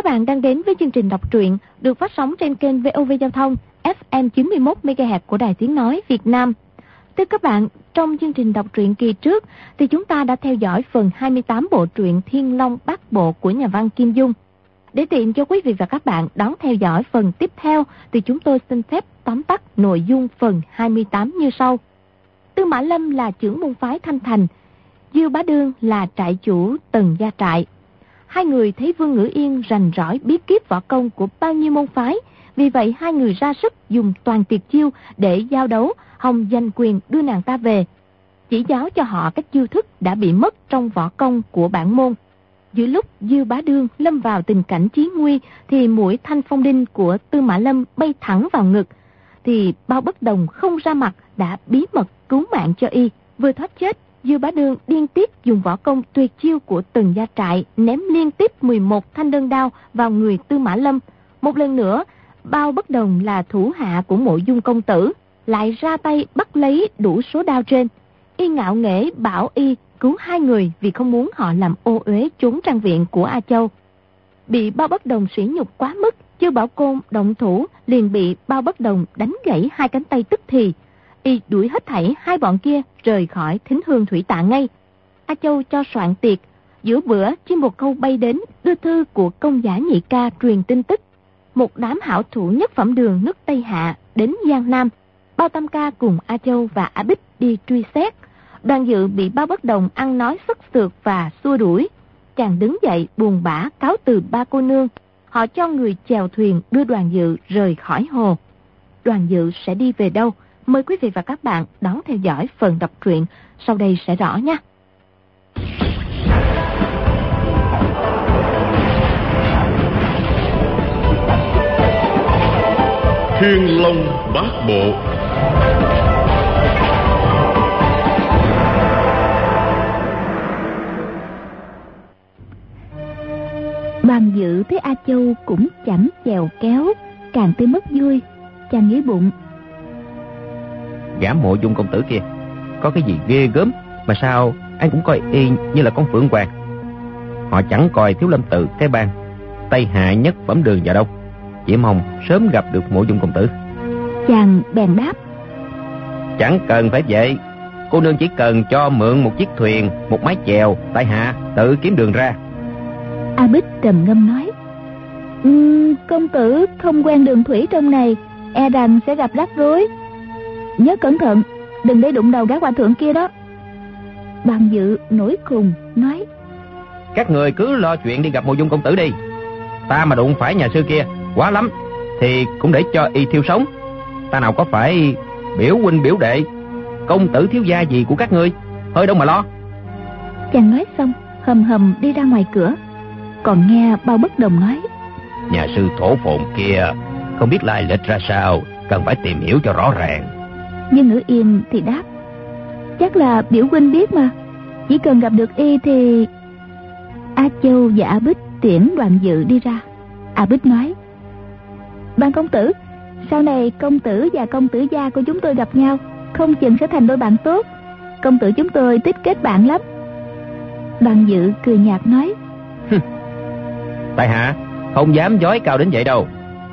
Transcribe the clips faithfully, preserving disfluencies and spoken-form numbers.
bạn đang đến với chương trình đọc truyện được phát sóng trên kênh vê o vê Giao thông ép em chín mươi mốt mê ga héc của Đài Tiếng Nói Việt Nam. Thưa các bạn, trong chương trình đọc truyện kỳ trước thì chúng ta đã theo dõi phần hai mươi tám bộ truyện Thiên Long Bát Bộ của nhà văn Kim Dung. Để tiện cho quý vị và các bạn đón theo dõi phần tiếp theo thì chúng tôi xin phép tóm tắt nội dung phần hai mươi tám như sau. Tư Mã Lâm là trưởng môn phái Thanh Thành, Dư Bá Đương là trại chủ Tần Gia Trại. Hai người thấy Vương Ngữ Yên rành rỏi bí kíp võ công của bao nhiêu môn phái, vì vậy hai người ra sức dùng toàn tuyệt chiêu để giao đấu, hòng giành quyền đưa nàng ta về, chỉ giáo cho họ các chiêu thức đã bị mất trong võ công của bản môn. Giữa lúc Dư Bá Đương lâm vào tình cảnh chí nguy thì mũi thanh phong đinh của Tư Mã Lâm bay thẳng vào ngực, thì Bao Bất Đồng không ra mặt đã bí mật cứu mạng cho y. Vừa thoát chết, Dư Bá Đương điên tiếp dùng võ công tuyệt chiêu của Tần Gia Trại ném liên tiếp mười một thanh đơn đao vào người Tư Mã Lâm. Một lần nữa, Bao Bất Đồng là thủ hạ của Mộ Dung công tử, lại ra tay bắt lấy đủ số đao trên. Y ngạo nghễ bảo y cứu hai người vì không muốn họ làm ô uế trốn trang viện của A Châu. Bị Bao Bất Đồng sỉ nhục quá mức, Chư Bảo Côn động thủ liền bị Bao Bất Đồng đánh gãy hai cánh tay tức thì. Y đuổi hết thảy hai bọn kia rời khỏi Thính Hương Thủy Tạ ngay. A Châu cho soạn tiệc, giữa bữa chim bồ câu bay đến đưa thư của công giả Nhị Ca truyền tin tức. Một đám hảo thủ nhất phẩm đường nước Tây Hạ đến Giang Nam. Bao Tam Ca cùng A Châu và A Bích đi truy xét. Đoàn Dự bị Bao Bất Đồng ăn nói sức sượt và xua đuổi. Chàng đứng dậy buồn bã cáo từ ba cô nương. Họ cho người chèo thuyền đưa Đoàn Dự rời khỏi hồ. Đoàn Dự sẽ đi về đâu? Mời quý vị và các bạn đón theo dõi phần đọc truyện sau đây sẽ rõ nha. Thiên Long Bát Bộ. Đoàn Dự thấy A Châu cũng chẳng chèo kéo, càng thấy mất vui. Chàng nghĩ bụng, gã Mộ Dung công tử kia có cái gì ghê gớm mà sao anh cũng coi y như là con phượng hoàng. Họ chẳng coi Thiếu Lâm Tự cái bang Tây Hạ nhất phẩm đường vào đâu, chỉ mong sớm gặp được Mộ Dung công tử. Chàng bèn đáp, chẳng cần phải vậy, cô nương chỉ cần cho mượn một chiếc thuyền, một mái chèo, tại hạ tự kiếm đường ra. A Bích trầm ngâm nói, um, công tử không quen đường thủy trong này, e rằng sẽ gặp rắc rối. Nhớ cẩn thận, đừng để đụng đầu gã hòa thượng kia đó. Đoàn Dự nổi khùng nói, các người cứ lo chuyện đi gặp Mộ Dung công tử đi. Ta mà đụng phải nhà sư kia quá lắm thì cũng để cho y thiêu sống. Ta nào có phải biểu huynh biểu đệ, công tử thiếu gia gì của các ngươi, hơi đâu mà lo. Chàng nói xong hầm hầm đi ra ngoài cửa. Còn nghe Bao Bất Đồng nói, nhà sư thổ phồn kia không biết lai lịch ra sao, cần phải tìm hiểu cho rõ ràng. Nhưng Ngữ Yên thì đáp, chắc là biểu huynh biết mà, chỉ cần gặp được y thì... A Châu và A Bích tiễn Đoàn Dự đi ra. A Bích nói, Ban công tử, sau này công tử và công tử gia của chúng tôi gặp nhau, không chừng sẽ thành đôi bạn tốt. Công tử chúng tôi tích kết bạn lắm. Đoàn Dự cười nhạt nói, tại hạ không dám dối cao đến vậy đâu.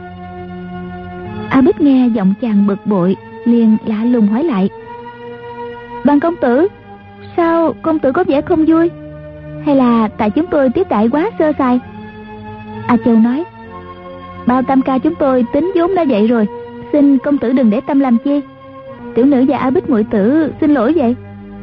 A Bích nghe giọng chàng bực bội, liền lạ lùng hỏi lại, Ban công tử, sao công tử có vẻ không vui? Hay là tại chúng tôi tiếp đãi quá sơ sài? A Châu nói, Bao Tam Ca chúng tôi tính vốn đã vậy rồi, xin công tử đừng để tâm làm chi. Tiểu nữ và A Bích muội tử xin lỗi vậy.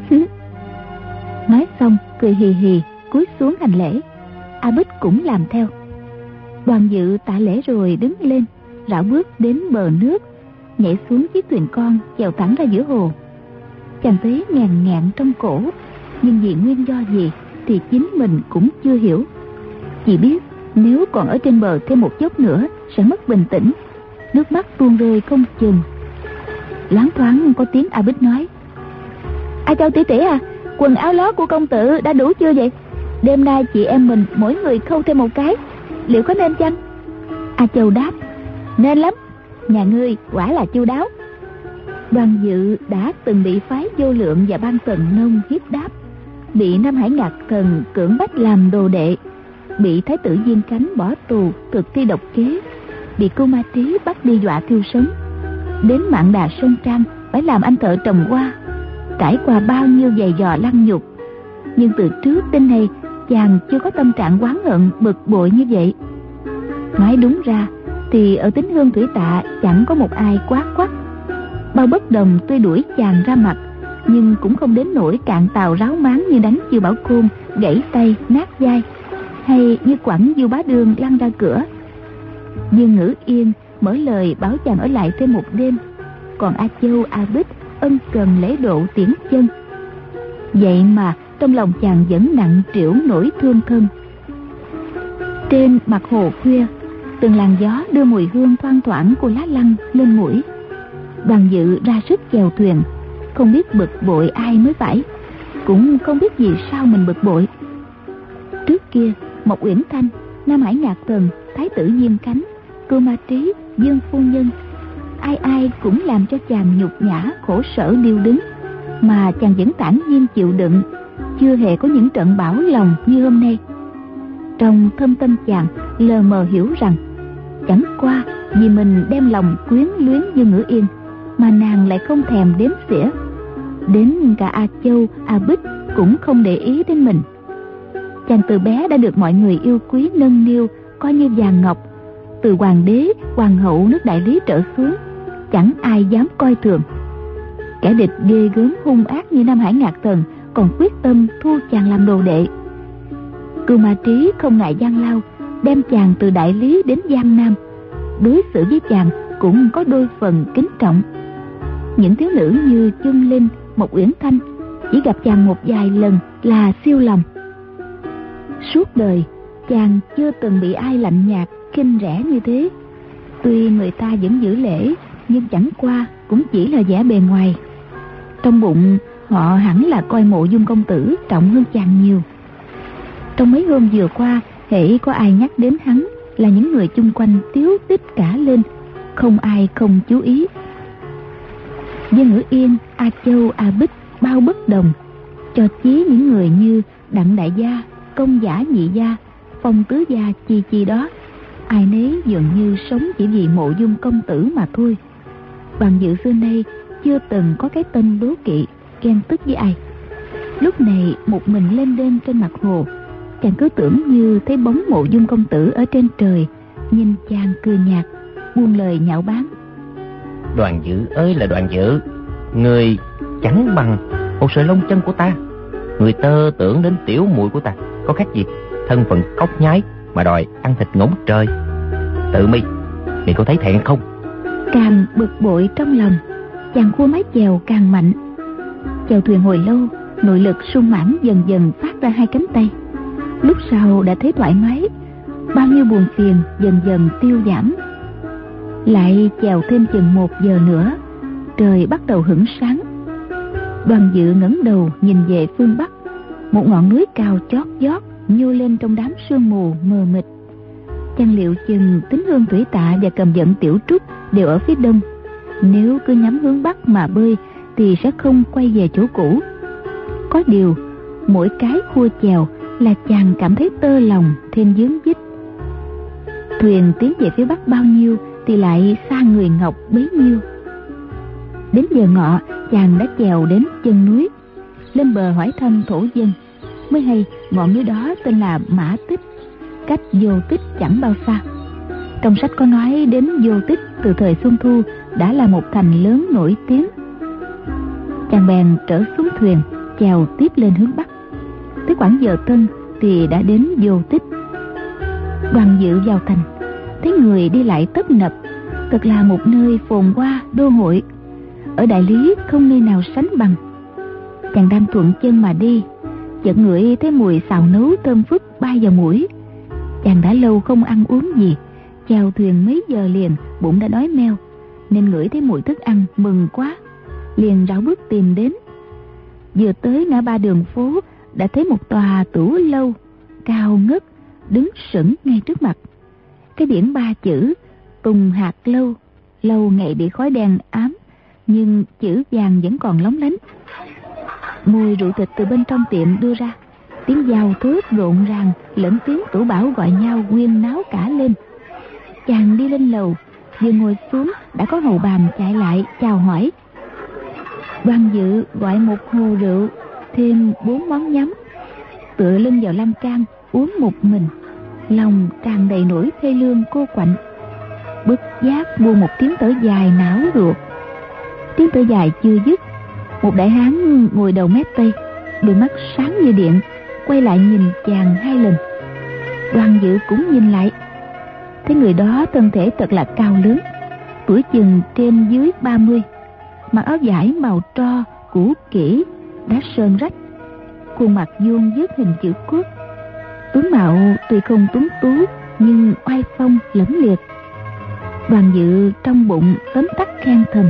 Nói xong cười hì hì cúi xuống hành lễ. A Bích cũng làm theo. Đoàn Dự tạ lễ rồi đứng lên, rảo bước đến bờ nước, nhảy xuống chiếc thuyền con chèo thẳng ra giữa hồ. Chàng thấy ngàn ngạn trong cổ, nhưng vì nguyên do gì thì chính mình cũng chưa hiểu. Chỉ biết nếu còn ở trên bờ thêm một chốc nữa sẽ mất bình tĩnh, nước mắt tuôn rơi không chừng. Loáng thoáng có tiếng A Bích nói, A Châu tỷ tỷ à, quần áo lót của công tử đã đủ chưa vậy? Đêm nay chị em mình mỗi người khâu thêm một cái, liệu có nên chăng? A Châu đáp, nên lắm, nhà ngươi quả là chu đáo. Đoàn Dự đã từng bị phái Vô Lượng và Ban Tần Nông hiếp đáp, bị Nam Hải Ngạc Thần cưỡng bách làm đồ đệ. bị thái tử Diên Khánh bỏ tù thực thi độc kế, bị Cưu Ma Trí bắt đi dọa thiêu sống. Đến Mạn Đà Sơn Trang phải làm anh thợ trồng hoa, trải qua bao nhiêu giày dò lăng nhục. Nhưng từ trước đến nay chàng chưa có tâm trạng oán hận bực bội như vậy. Nói đúng ra thì ở Tín Hương Thủy Tạ chẳng có một ai quát quắt. Bao Bất Đồng tuy đuổi chàng ra mặt, nhưng cũng không đến nỗi cạn tàu ráo máng như đánh Chiêu Bảo Côn gãy tay nát vai, hay như quẳng Du Bá Đường lăn ra cửa. Dương Ngữ Yên mở lời bảo chàng ở lại thêm một đêm, còn A Châu, A Bích ân cần lễ độ tiễn chân. Vậy mà trong lòng chàng vẫn nặng trĩu nỗi thương thân. Trên mặt hồ khuya, từng làn gió đưa mùi hương thoang thoảng của lá lăng lên mũi. Đoàn Dự ra sức chèo thuyền, không biết bực bội ai mới phải, cũng không biết vì sao mình bực bội. Trước kia Mộc Uyển Thanh, Nam Hải Ngạc Thần, Thái tử Diên Khánh, Cưu Ma Trí, Dương phu nhân, ai ai cũng làm cho chàng nhục nhã khổ sở điêu đứng, mà chàng vẫn thản nhiên chịu đựng, chưa hề có những trận bão lòng như hôm nay. Trong thâm tâm chàng lờ mờ hiểu rằng chẳng qua vì mình đem lòng quyến luyến Dương Ngữ Yên mà nàng lại không thèm đếm xỉa. Đến cả A Châu, A Bích cũng không để ý đến mình. Chàng từ bé đã được mọi người yêu quý nâng niu, coi như vàng ngọc. Từ hoàng đế, hoàng hậu nước Đại Lý trở xuống, chẳng ai dám coi thường. Kẻ địch ghê gớm hung ác như Nam Hải Ngạc Thần còn quyết tâm thu chàng làm đồ đệ. Cưu Ma Trí không ngại gian lao, đem chàng từ Đại Lý đến Giang Nam, đối xử với chàng cũng có đôi phần kính trọng. Những thiếu nữ như Chương Linh, Mộc Uyển Thanh chỉ gặp chàng một vài lần là siêu lòng. Suốt đời chàng chưa từng bị ai lạnh nhạt khinh rẻ như thế. Tuy người ta vẫn giữ lễ, nhưng chẳng qua cũng chỉ là vẻ bề ngoài. Trong bụng họ hẳn là coi Mộ Dung công tử trọng hơn chàng nhiều. Trong mấy hôm vừa qua, hễ có ai nhắc đến hắn là những người chung quanh tiếu tích cả lên, không ai không chú ý. Dương Ngữ Yên, A Châu, A Bích, Bao Bất Đồng, cho chí những người như Đặng đại gia, Công giả nhị gia, Phong tứ gia chi chi đó, ai nấy dường như sống chỉ vì Mộ Dung công tử mà thôi. Đoàn Dự xưa nay chưa từng có cái tên đố kỵ ghen tức với ai. Lúc này một mình lên đên trên mặt hồ, chàng cứ tưởng như thấy bóng Mộ Dung công tử ở trên trời, nhìn chàng cười nhạt, buông lời nhạo báng. Đoàn Dự ơi là Đoàn Dự, người chẳng bằng một sợi lông chân của ta. Người tơ tưởng đến tiểu muội của ta có khác gì thân phận cóc nhái mà đòi ăn thịt ngỗng trời. Tự mi, mi có thấy thẹn không? Càng bực bội trong lòng, chàng khua mái chèo càng mạnh. Chèo thuyền hồi lâu, nội lực sung mãn dần dần phát ra hai cánh tay. Lúc sau đã thấy thoải mái, bao nhiêu buồn phiền dần dần tiêu giảm. Lại chèo thêm chừng một giờ nữa, trời bắt đầu hửng sáng. Đoàn Dự ngẩng đầu nhìn về phương bắc, một ngọn núi cao chót vót nhô lên trong đám sương mù mờ mịt. Chàng liệu chừng Tín Hương Thủy Tạ và Cầm Vận Tiểu Trúc đều ở phía đông. Nếu cứ nhắm hướng bắc mà bơi thì sẽ không quay về chỗ cũ. Có điều mỗi cái khua chèo là chàng cảm thấy tơ lòng thêm dướng dích. Thuyền tiến về phía bắc bao nhiêu thì lại xa người ngọc bấy nhiêu. Đến giờ ngọ, chàng đã chèo đến chân núi. Lên bờ hỏi thăm thổ dân, mới hay ngọn núi đó tên là Mã Tích, cách Vô Tích chẳng bao xa. Trong sách có nói đến Vô Tích từ thời Xuân Thu đã là một thành lớn nổi tiếng. Chàng bèn trở xuống thuyền, chèo tiếp lên hướng bắc. Tới khoảng giờ tân thì đã đến Vô Tích. Đoàn Dự vào thành, thấy người đi lại tấp nập, thật là một nơi phồn hoa đô hội. Ở Đại Lý không nơi nào sánh bằng. Chàng đang thuận chân mà đi, chợt ngửi thấy mùi xào nấu thơm phức bay vào mũi. Chàng đã lâu không ăn uống gì, chèo thuyền mấy giờ liền bụng đã đói meo, nên ngửi thấy mùi thức ăn mừng quá, liền rảo bước tìm đến. Vừa tới ngã ba đường phố đã thấy một tòa tủ lâu cao ngất đứng sững ngay trước mặt. Cái biển ba chữ Tùng Hạt Lâu. Lâu ngày bị khói đen ám, nhưng chữ vàng vẫn còn lóng lánh. Mùi rượu thịt từ bên trong tiệm đưa ra, Tiếng giao thước rộn ràng lẫn tiếng Tửu Bảo gọi nhau quyên náo cả lên. Chàng đi lên lầu, vừa ngồi xuống đã có hầu bàn chạy lại chào hỏi. Đoàn Dự gọi một hồ rượu, thêm bốn món nhắm, tựa lưng vào lan can uống một mình, lòng tràn đầy nỗi thê lương cô quạnh. Bất giác buông một tiếng thở dài não ruột. Tiếng thở dài chưa dứt, một đại hán ngồi đầu mép tây, đôi mắt sáng như điện, quay lại nhìn chàng hai lần. Đoàn Dự cũng nhìn lại, thấy người đó thân thể thật là cao lớn, tuổi chừng trên dưới ba mươi, mặc áo vải màu tro cũ kỹ đã sơn rách, khuôn mặt vuông vức hình chữ quốc. Tướng mạo tuy không tuấn tú nhưng oai phong lẫm liệt. Đoàn Dự trong bụng tấm tắc khen thầm: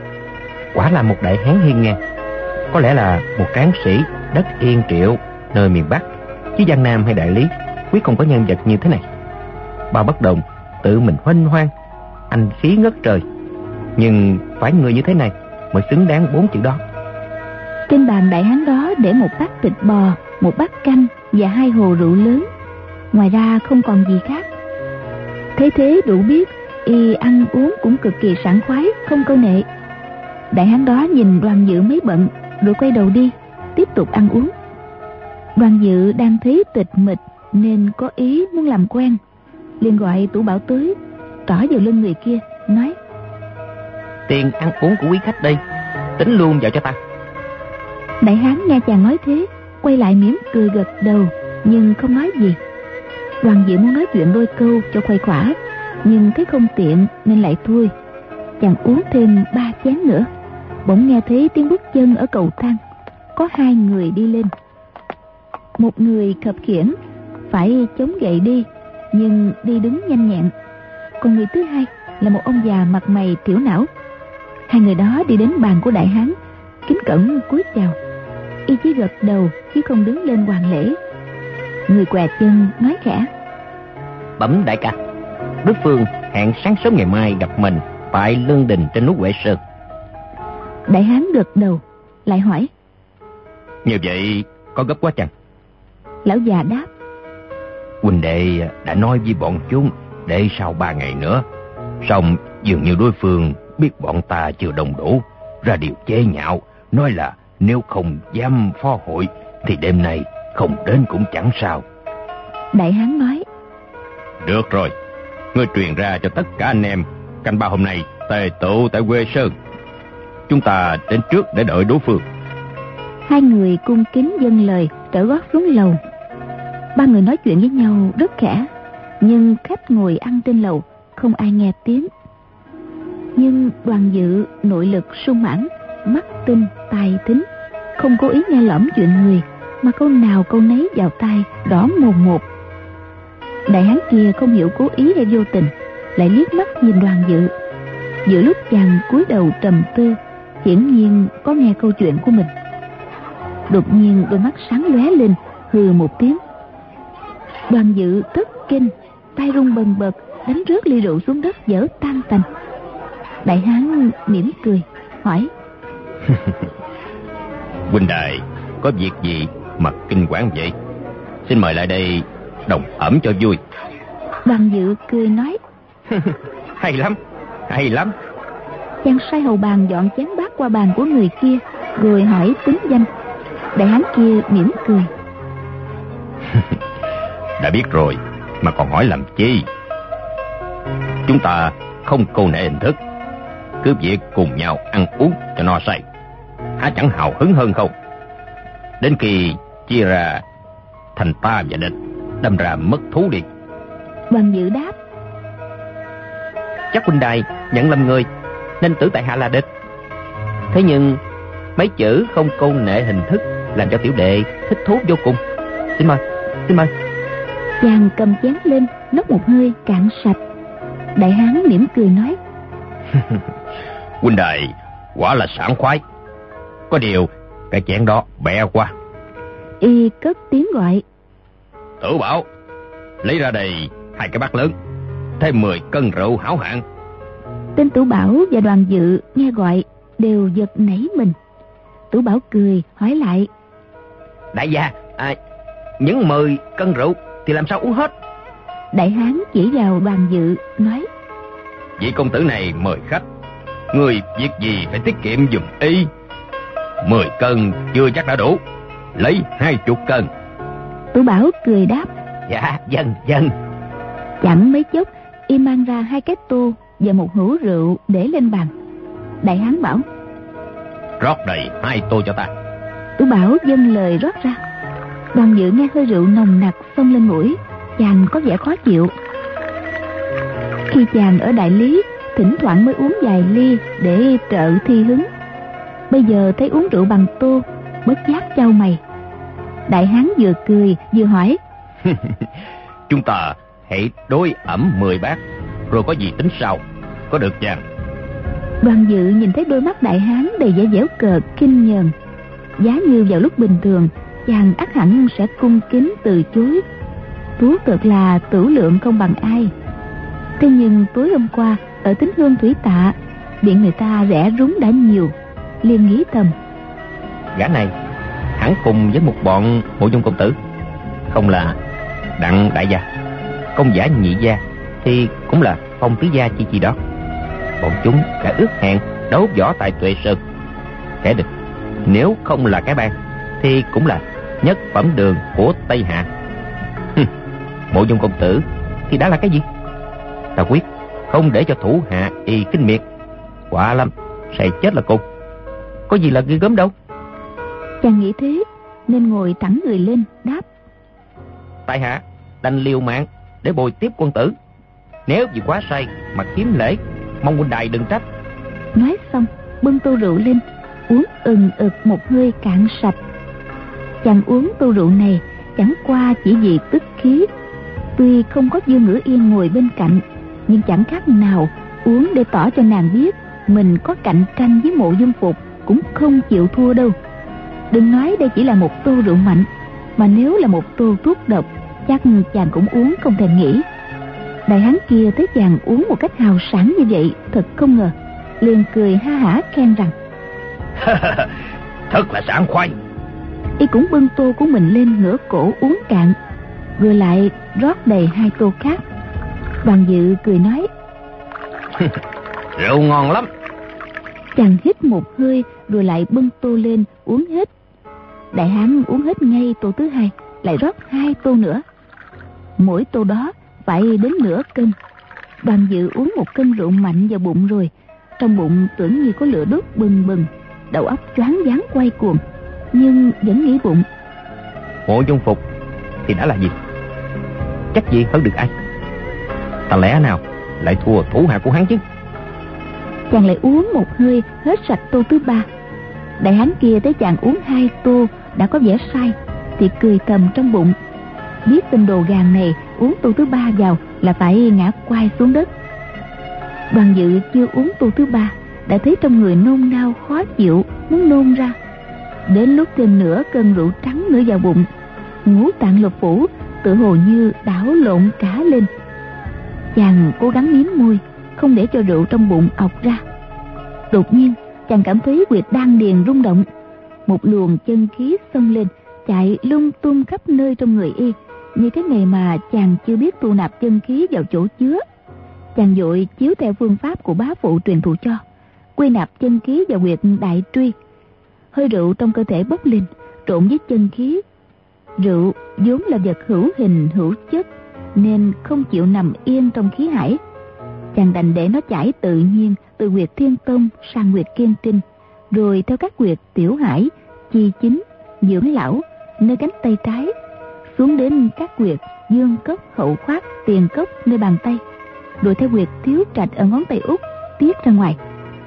quả là một đại hán hiên ngang, có lẽ là một tráng sĩ đất Yên Triệu nơi miền Bắc, chứ Giang Nam hay Đại Lý quyết không có nhân vật như thế này. Bao Bất Đồng tự mình huênh hoang, anh khí ngất trời, nhưng phải người như thế này mới xứng đáng bốn chữ đó. Trên bàn đại hán đó để một bát thịt bò, một bát canh và hai hồ rượu lớn, ngoài ra không còn gì khác. Thế thế đủ biết y ăn uống cũng cực kỳ sảng khoái, không câu nệ. Đại hán đó nhìn Đoàn Dự mấy bận rồi quay đầu đi, tiếp tục ăn uống. Đoàn Dự đang thấy tịch mịch nên có ý muốn làm quen, liền gọi Tửu Bảo tới, trỏ vào lưng người kia nói: tiền ăn uống của quý khách đây, tính luôn vào cho ta. Đại hán nghe chàng nói thế, quay lại mỉm cười gật đầu nhưng không nói gì. Đoàn Dự muốn nói chuyện đôi câu cho khuây khỏa, nhưng thấy không tiện nên lại thôi. Chàng uống thêm ba chén nữa, bỗng nghe thấy tiếng bước chân ở cầu thang. Có hai người đi lên. Một người khập khiễng, phải chống gậy đi, nhưng đi đứng nhanh nhẹn. Còn người thứ hai là một ông già mặt mày tiểu não. Hai người đó đi đến bàn của đại hán, kính cẩn cúi chào. Y chỉ gật đầu chứ không đứng lên hoàn lễ. Người què chân nói khẽ: Bẩm đại ca, đối phương hẹn sáng sớm ngày mai gặp mình tại lương đình trên núi Huệ Sơn. Đại hán gật đầu, lại hỏi: Như vậy có gấp quá chăng? Lão già đáp: Huynh đệ đã nói với bọn chúng để sau ba ngày nữa, song dường như đối phương biết bọn ta chưa đông đủ, ra điều chế nhạo, nói là nếu không dám phó hội thì đêm nay không đến cũng chẳng sao. Đại hán nói: Được rồi, ngươi truyền ra cho tất cả anh em, canh ba hôm nay tề tụ tại Huệ Sơn. Chúng ta đến trước để đợi đối phương. Hai người cung kính dâng lời, trở gót xuống lầu. Ba người nói chuyện với nhau rất khẽ, nhưng khách ngồi ăn trên lầu không ai nghe tiếng. Nhưng Đoàn Dự nội lực sung mãn, mắt tinh tai thính, không cố ý nghe lỏm chuyện người, mà câu nào câu nấy vào tai rõ mồn một. Đại hán kia không hiểu cố ý hay vô tình, lại liếc mắt nhìn Đoàn Dự. Giữa lúc chàng cúi đầu trầm tư, hiển nhiên có nghe câu chuyện của mình. Đột nhiên đôi mắt sáng lóe lên, hừ một tiếng. Đoàn Dự thất kinh, tay run bần bật, đánh rớt ly rượu xuống đất vỡ tan tành. Đại hán mỉm cười hỏi: Huynh đài có việc gì mà kinh quản vậy? Xin mời lại đây đồng ẩm cho vui. Đoàn Dự cười nói: Hay lắm, hay lắm. Chàng sai hầu bàn dọn chén bát qua bàn của người kia, rồi hỏi tính danh. Đại hán kia mỉm cười: Đã biết rồi mà còn hỏi làm chi? Chúng ta không câu nệ hình thức, cứ việc cùng nhau ăn uống cho no say, há chẳng hào hứng hơn không? Đến khi chia ra thành ta và địch, đâm ra mất thú đi. Đoàn Dự đáp: Chắc huynh đài nhận lầm người, nên tưởng tại hạ là địch. Thế nhưng mấy chữ không câu nệ hình thức làm cho tiểu đệ thích thú vô cùng. Xin mời, xin mời. Chàng cầm chén lên, nốc một hơi cạn sạch. Đại hán mỉm cười nói: Huynh đài quả là sảng khoái. Có điều cái chén đó bẹ quá. Y cất tiếng gọi: Tửu Bảo, lấy ra đây hai cái bát lớn, thêm mười cân rượu hảo hạng. Tên Tửu Bảo và Đoàn Dự nghe gọi đều giật nảy mình. Tửu Bảo cười hỏi lại: Đại gia, à, những mười cân rượu thì làm sao uống hết? Đại hán chỉ vào Đoàn Dự nói: Vị công tử này mời khách, người việc gì phải tiết kiệm giùm y. Mười cân chưa chắc đã đủ, lấy hai chục cân. Tú Bảo cười đáp: Dạ dân dân. Chẳng mấy chốc y mang ra hai cái tô và một hũ rượu để lên bàn. Đại hán bảo: Rót đầy hai tô cho ta. Tú Bảo dâng lời rót ra. Đoàn Dự nghe hơi rượu nồng nặc xông lên mũi, chàng có vẻ khó chịu. Khi chàng ở Đại Lý, thỉnh thoảng mới uống vài ly để trợ thi hứng. Bây giờ thấy uống rượu bằng tô, bất giác chau mày. Đại hán vừa cười vừa hỏi: Chúng ta hãy đối ẩm mười bát, rồi có gì tính sau, có được chàng? Đoàn Dự nhìn thấy đôi mắt đại hán đầy vẻ giễu cợt kinh nhờn. Giá như vào lúc bình thường, chàng ắt hẳn sẽ cung kính từ chối. Tú cực là tửu lượng không bằng ai. Thế nhưng tối hôm qua ở Tín Hương Thủy Tạ, điện người ta rẻ rúng đã nhiều, liền nghĩ thầm: Gã này hẳn cùng với một bọn Mộ Dung công tử, không là Đặng đại gia, Công giả nhị gia, thì cũng là Phong tứ gia chi chi đó. Bọn chúng đã ước hẹn đấu võ tại Tuệ Sơn. Kẻ địch nếu không là cái bang thì cũng là nhất phẩm đường của Tây Hạ. Hừm, Mộ Dung công tử thì đã là cái gì? Ta quyết không để cho thủ hạ y kinh miệt. Quả lắm sẽ chết là cô. Có gì là ghê gớm đâu. Chàng nghĩ thế nên ngồi thẳng người lên đáp: Tại hạ đành liều mạng để bồi tiếp quân tử. Nếu vì quá say mà kiếm lễ, mong huynh đài đừng trách. Nói xong bưng tô rượu lên, uống ừng ực một hơi cạn sạch. Chàng uống tô rượu này chẳng qua chỉ vì tức khí. Tuy không có Dương Ngữ Yên ngồi bên cạnh, nhưng chẳng khác nào uống để tỏ cho nàng biết mình có cạnh tranh với Mộ Dung Phục cũng không chịu thua đâu. Đừng nói đây chỉ là một tô rượu mạnh, mà nếu là một tô thuốc độc, chắc chàng cũng uống không thèm nghĩ. Đại hán kia thấy chàng uống một cách hào sảng như vậy, thật không ngờ, liền cười ha hả khen rằng: Thật là sảng khoái. Y cũng bưng tô của mình lên ngửa cổ uống cạn, rồi lại rót đầy hai tô khác. Đoàn Dự cười nói: Rượu ngon lắm. Chàng hít một hơi rồi lại bưng tô lên uống hết. Đại hán uống hết ngay tô thứ hai, lại rót hai tô nữa. Mỗi tô đó phải đến nửa cân. Đoàn Dự uống một cân rượu mạnh vào bụng rồi, trong bụng tưởng như có lửa đốt bừng bừng, đầu óc choáng váng quay cuồng, nhưng vẫn nghĩ bụng: Mộ Dung Phục thì đã là gì? Chắc gì hơn được ai? Ta lẽ nào lại thua thủ hạ của hắn chứ? Chàng lại uống một hơi hết sạch tô thứ ba. Đại hán kia thấy chàng uống hai tô đã có vẻ sai, thì cười thầm trong bụng, biết tên đồ gàn này uống tô thứ ba vào là phải ngã quay xuống đất. Đoàn Dự chưa uống tô thứ ba đã thấy trong người nôn nao khó chịu, muốn nôn ra. Đến lúc thêm nửa cân rượu trắng nữa vào bụng, ngũ tạng lục phủ tự hồ như đảo lộn cả lên. Chàng cố gắng miếm môi, không để cho rượu trong bụng ọc ra. Đột nhiên chàng cảm thấy huyệt đan điền rung động, một luồng chân khí xông lên, chạy lung tung khắp nơi trong người y, như cái ngày mà chàng chưa biết thu nạp chân khí vào chỗ chứa. Chàng vội chiếu theo phương pháp của bá phụ truyền thụ cho, quy nạp chân khí vào huyệt đại truy. Hơi rượu trong cơ thể bốc lên, trộn với chân khí. Rượu vốn là vật hữu hình hữu chất, nên không chịu nằm yên trong khí hải. Chàng đành để nó chảy tự nhiên từ huyệt Thiên Tông sang huyệt Kiên Trinh, rồi theo các huyệt Tiểu Hải, Chi Chính, Dưỡng Lão nơi cánh tay trái, xuống đến các huyệt Dương Cốc, Hậu Khoát, Tiền Cốc nơi bàn tay, rồi theo huyệt Thiếu Trạch ở ngón tay út tiếp ra ngoài.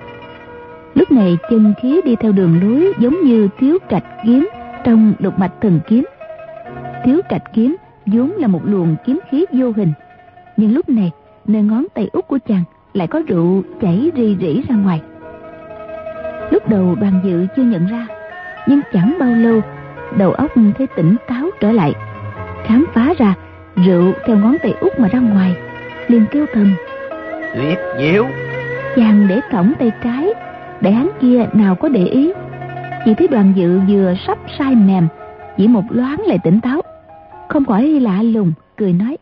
Lúc này chân khí đi theo đường lối giống như Thiếu Trạch kiếm trong Lục Mạch Thần Kiếm. Thiếu Trạch kiếm vốn là một luồng kiếm khí vô hình, nhưng lúc này nơi ngón tay út của chàng lại có rượu chảy rì rỉ ra ngoài. Lúc đầu Đoàn Dự chưa nhận ra, nhưng chẳng bao lâu đầu óc thấy tỉnh táo trở lại, khám phá ra rượu theo ngón tay út mà ra ngoài, liền kêu thầm: Tuyệt diệu. Chàng để thõng tay trái. Đại hán kia nào có để ý, chỉ thấy Đoàn Dự vừa sắp sai mềm, chỉ một loáng lại tỉnh táo, không khỏi lạ lùng, cười nói: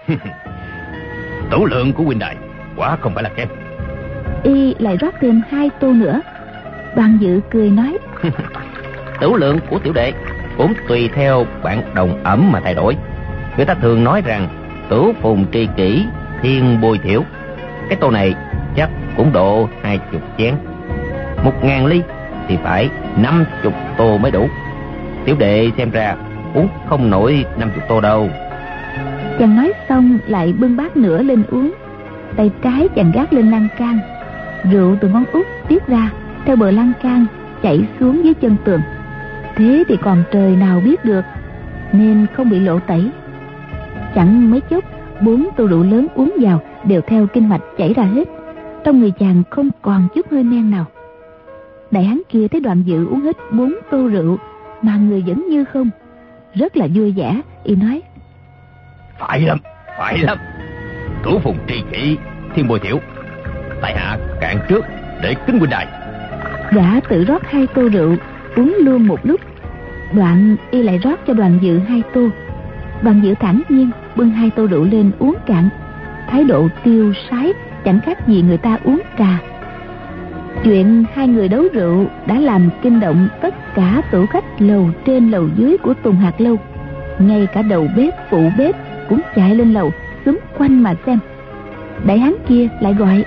Tửu lượng của huynh đài quả không phải là kém. Y lại rót thêm hai tô nữa. Đoàn Dự cười nói: Tửu lượng của tiểu đệ cũng tùy theo bạn đồng ẩm mà thay đổi. Người ta thường nói rằng tửu phùng tri kỷ, thiên bôi thiểu. Cái tô này chắc cũng độ hai chục chén. Một ngàn ly thì phải năm chục tô mới đủ. Tiểu đệ xem ra uống không nổi năm chục tô đâu. Chàng nói xong lại bưng bát nữa lên uống. Tay trái chàng gác lên lan can, rượu từ ngón út tiết ra theo bờ lan can chảy xuống dưới chân tường. Thế thì còn trời nào biết được, nên không bị lộ tẩy. Chẳng mấy chốc, bốn tô rượu lớn uống vào đều theo kinh mạch chảy ra hết. Trong người chàng không còn chút hơi men nào. Đại hán kia thấy Đoàn Dự uống hết bốn tô rượu mà người vẫn như không, rất là vui vẻ. Y nói: Phải lắm, phải lắm. Tửu phùng tri kỷ, thiên bôi thiểu. Tại hạ cạn trước để kính huynh đài. Gã tự rót hai tô rượu uống luôn một lúc. Đoạn Y lại rót cho Đoàn Dự hai tô. Đoàn Dự thản nhiên bưng hai tô rượu lên uống cạn, thái độ tiêu sái chẳng khác gì người ta uống trà. Chuyện hai người đấu rượu đã làm kinh động tất cả tủ khách lầu trên lầu dưới của Tùng Hạt Lâu. Ngay cả đầu bếp phụ bếp cũng chạy lên lầu xúm quanh mà xem. Đại hán kia lại gọi: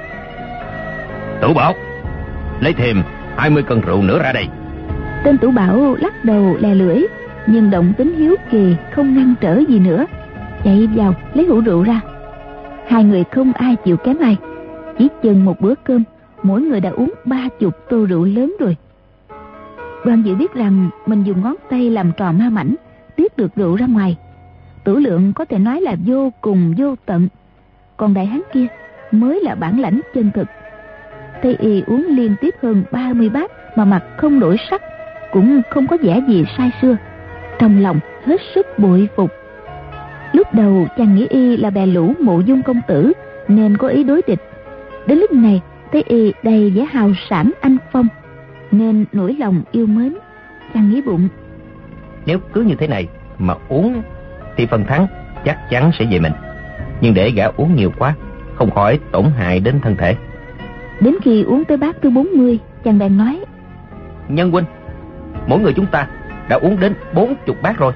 Tửu Bảo, lấy thêm hai mươi cân rượu nữa ra đây. Tên Tửu Bảo lắc đầu lè lưỡi, nhưng động tính hiếu kỳ không ngăn trở gì nữa, chạy vào lấy hũ rượu ra. Hai người không ai chịu kém ai. Chỉ chừng một bữa cơm, mỗi người đã uống ba chục tô rượu lớn rồi. Đoàn Dự biết rằng mình dùng ngón tay làm trò ma mảnh, tiết được rượu ra ngoài. Tửu lượng có thể nói là vô cùng vô tận, còn đại hán kia mới là bản lãnh chân thực. Tây Y uống liên tiếp hơn ba mươi bát mà mặt không đổi sắc, cũng không có vẻ gì sai xưa. Trong lòng hết sức bội phục. Lúc đầu chàng nghĩ Y là bè lũ Mộ Dung công tử nên có ý đối địch. Đến lúc này thấy Y đầy vẻ hào sảng anh phong nên nổi lòng yêu mến. Chàng nghĩ bụng: Nếu cứ như thế này mà uống thì phần thắng chắc chắn sẽ về mình. Nhưng để gã uống nhiều quá, không khỏi tổn hại đến thân thể. Đến khi uống tới bát thứ bốn mươi, chàng bèn nói: Nhân huynh, mỗi người chúng ta đã uống đến bốn chục bát rồi.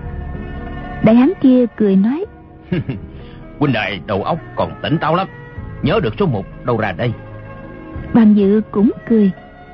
Đại hán kia cười nói: Huynh đài đầu óc còn tỉnh táo lắm, nhớ được số một đâu ra đây. Đoàn Dự cũng cười: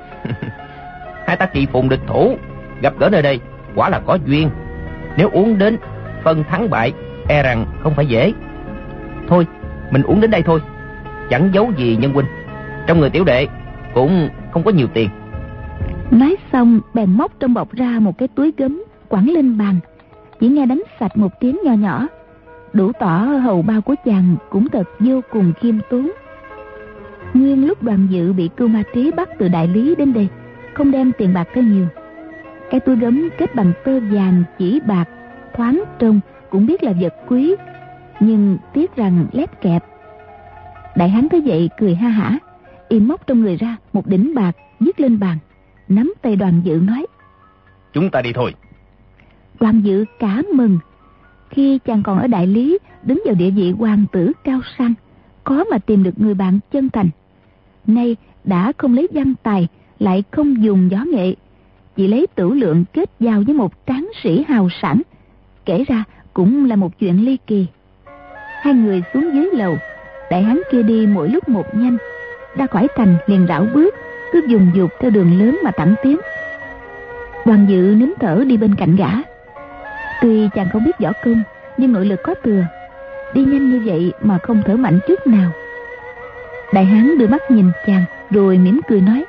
Hai ta kỳ phùng địch thủ, gặp gỡ nơi đây quả là có duyên. Nếu uống đến phân thắng bại, e rằng không phải dễ. Thôi, mình uống đến đây thôi, chẳng giấu gì nhân huynh. Trong người tiểu đệ cũng không có nhiều tiền. Nói xong bèn móc trong bọc ra một cái túi gấm quẳng lên bàn. Chỉ nghe đánh sạch một tiếng nho nhỏ, đủ tỏ hầu bao của chàng cũng thật vô cùng khiêm tốn. Nguyên lúc Đoàn Dự bị Cưu Ma Trí bắt từ Đại Lý đến đây, không đem tiền bạc theo nhiều. Cái túi gấm kết bằng tơ vàng chỉ bạc, thoáng trông cũng biết là vật quý, nhưng tiếc rằng lép kẹp. Đại hán thấy vậy cười ha hả. Y móc trong người ra một đỉnh bạc dứt lên bàn, nắm tay Đoàn Dự nói: Chúng ta đi thôi. Đoàn Dự cả mừng. Khi chàng còn ở Đại Lý, đứng vào địa vị hoàng tử cao sang, có mà tìm được người bạn chân thành. Nay đã không lấy văn tài, lại không dùng võ nghệ, chỉ lấy tửu lượng kết giao với một tráng sĩ hào sảng, kể ra cũng là một chuyện ly kỳ. Hai người xuống dưới lầu. Đại hán kia đi mỗi lúc một nhanh, ra khỏi thành liền rảo bước, cứ dùng dục theo đường lớn mà thẳng tiến. Đoàn Dự nín thở đi bên cạnh gã. Tuy chàng không biết võ công, nhưng nội lực có thừa, đi nhanh như vậy mà không thở mạnh chút nào. Đại hán đưa mắt nhìn chàng rồi mỉm cười nói: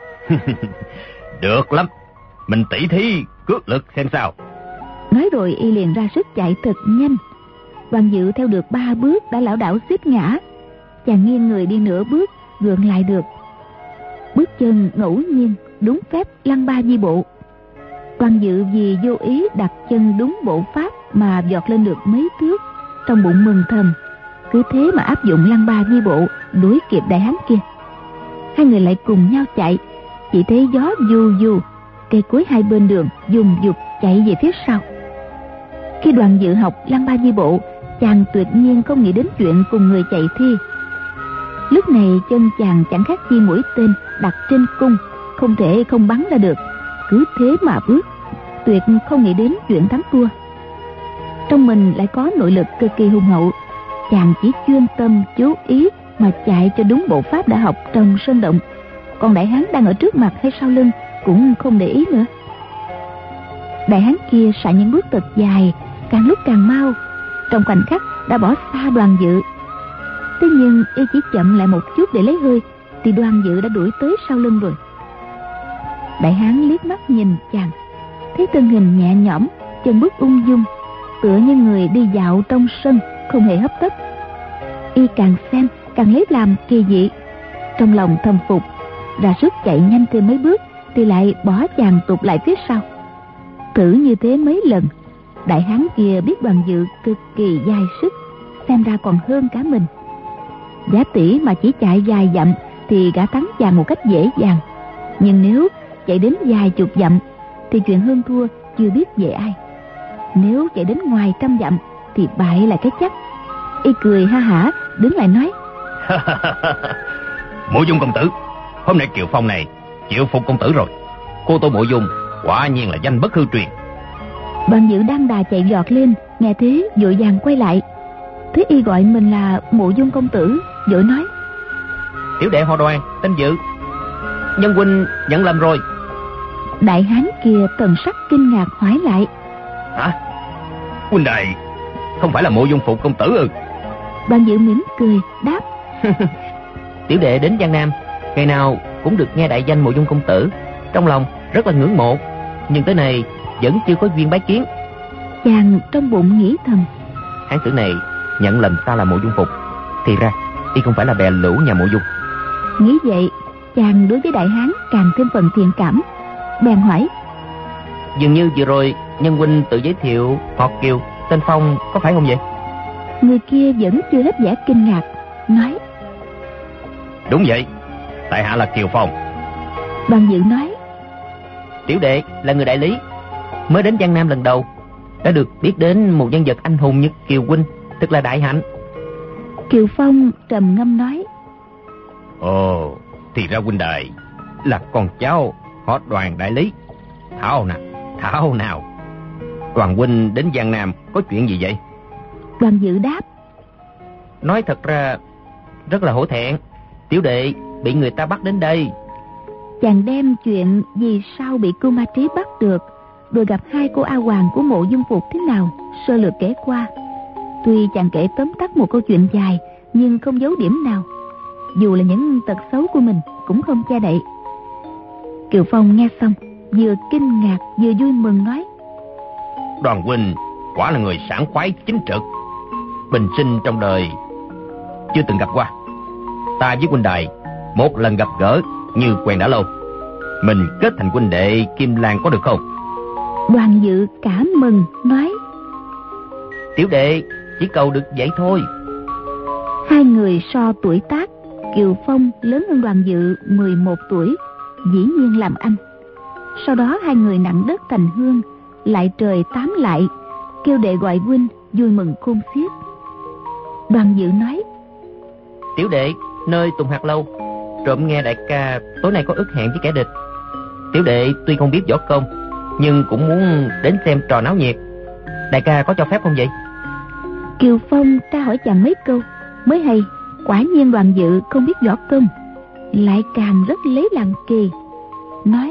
Được lắm, mình tỉ thí cước lực xem sao. Nói rồi Y liền ra sức chạy thật nhanh. Đoàn Dự theo được ba bước đã lảo đảo suýt ngã. Chàng nghiêng người đi nửa bước gượng lại được. Bước chân ngẫu nhiên đúng phép lăn ba di bộ. Đoàn Dự vì vô ý đặt chân đúng bộ pháp mà vọt lên được mấy thước, trong bụng mừng thầm, cứ thế mà áp dụng lăn ba di bộ đuổi kịp đại hán kia. Hai người lại cùng nhau chạy, chỉ thấy gió du du, cây cối hai bên đường dùng dục chạy về phía sau. Khi Đoàn Dự học lăng ba di bộ, chàng tuyệt nhiên không nghĩ đến chuyện cùng người chạy thi. Lúc này chân chàng chẳng khác chi mũi tên đặt trên cung, không thể không bắn ra được, cứ thế mà bước, tuyệt không nghĩ đến chuyện thắng thua. Trong mình lại có nội lực cực kỳ hùng hậu, chàng chỉ chuyên tâm chú ý mà chạy cho đúng bộ pháp đã học trong sơn động. Còn đại hán đang ở trước mặt hay sau lưng cũng không để ý nữa. Đại hán kia xả những bước thật dài, càng lúc càng mau, trong khoảnh khắc đã bỏ xa Đoàn Dự. Thế nhưng y chỉ chậm lại một chút để lấy hơi, thì Đoàn Dự đã đuổi tới sau lưng rồi. Đại hán liếc mắt nhìn chàng, thấy thân hình nhẹ nhõm, chân bước ung dung, tựa như người đi dạo trong sân, không hề hấp tấp. Y càng xem càng lấy làm kỳ dị, trong lòng thầm phục, ra sức chạy nhanh thêm mấy bước thì lại bỏ chàng tụt lại phía sau. Thử như thế mấy lần, đại hán kia biết Đoàn Dự cực kỳ dai sức, xem ra còn hơn cả mình. Giả tỷ mà chỉ chạy vài dặm thì gã thắng chàng một cách dễ dàng, nhưng nếu chạy đến vài chục dặm thì chuyện hơn thua chưa biết về ai. Nếu chạy đến ngoài trăm dặm thì bại là cái chắc. Y cười ha hả đứng lại nói: Mộ Dung công tử, hôm nay Kiều Phong này chịu phục công tử rồi. Cô Tô Mộ Dung quả nhiên là danh bất hư truyền. Đoàn Dự đang đà chạy giọt lên, nghe thế vội vàng quay lại, thấy y gọi mình là Mộ Dung công tử, vội nói: Tiểu đệ họ Đoàn, tên Dự, nhân huynh nhận lầm rồi. Đại hán kia thần sắc kinh ngạc hỏi lại: Hả? Huynh đài không phải là Mộ Dung phục công tử ư? Đoàn Dự mỉm cười đáp: Tiểu đệ đến Giang Nam, ngày nào cũng được nghe đại danh Mộ Dung công tử, trong lòng rất là ngưỡng mộ, nhưng tới này vẫn chưa có duyên bái kiến. Chàng trong bụng nghĩ thầm: Hán tử này nhận lầm ta là Mộ Dung phục, thì ra y không phải là bè lũ nhà Mộ Dung. Nghĩ vậy, chàng đối với đại hán càng thêm phần thiện cảm, bèn hỏi: Dường như vừa rồi nhân huynh tự giới thiệu họ Kiều, tên Phong, có phải không vậy? Người kia vẫn chưa hết vẻ kinh ngạc, nói: Đúng vậy, tại hạ là Kiều Phong. Đoàn Dự nói: Tiểu đệ là người đại lý, mới đến Giang Nam lần đầu, đã được biết đến một nhân vật anh hùng như Kiều huynh, thật là đại hạnh. Kiều Phong trầm ngâm nói: Ồ, thì ra huynh đài là con cháu họ Đoàn đại lý. Thảo nào, thảo nào. Đoàn huynh đến Giang Nam có chuyện gì vậy? Đoàn Dự đáp: Nói thật ra rất là hổ thẹn, tiểu đệ bị người ta bắt đến đây. Chàng đem chuyện vì sao bị Cưu Ma Trí bắt được, rồi gặp hai cô A Hoàng của Mộ Dung phục thế nào sơ lược kể qua. Tuy chàng kể tóm tắt một câu chuyện dài, nhưng không giấu điểm nào, dù là những tật xấu của mình cũng không che đậy. Kiều Phong nghe xong vừa kinh ngạc vừa vui mừng nói: Đoàn huynh quả là người sảng khoái chính trực, bình sinh trong đời chưa từng gặp qua. Ta với huynh đài một lần gặp gỡ như quen đã lâu, mình kết thành huynh đệ Kim Lan có được không? Đoàn Dự cảm mừng nói: Tiểu đệ chỉ cầu được vậy thôi. Hai người so tuổi tác, Kiều Phong lớn hơn Đoàn Dự mười một tuổi, dĩ nhiên làm anh. Sau đó hai người nặng đất thành hương, lại trời tám lại, kêu đệ gọi huynh, vui mừng khôn xiết. Đoàn Dự nói: Tiểu đệ nơi Tùng Hạt Lâu trộm nghe đại ca tối nay có ước hẹn với kẻ địch. Tiểu đệ tuy không biết võ công, nhưng cũng muốn đến xem trò náo nhiệt. Đại ca có cho phép không vậy? Kiều Phong tra hỏi chàng mấy câu mới hay, quả nhiên Đoàn Dự không biết võ công, lại càng rất lấy làm kỳ, nói: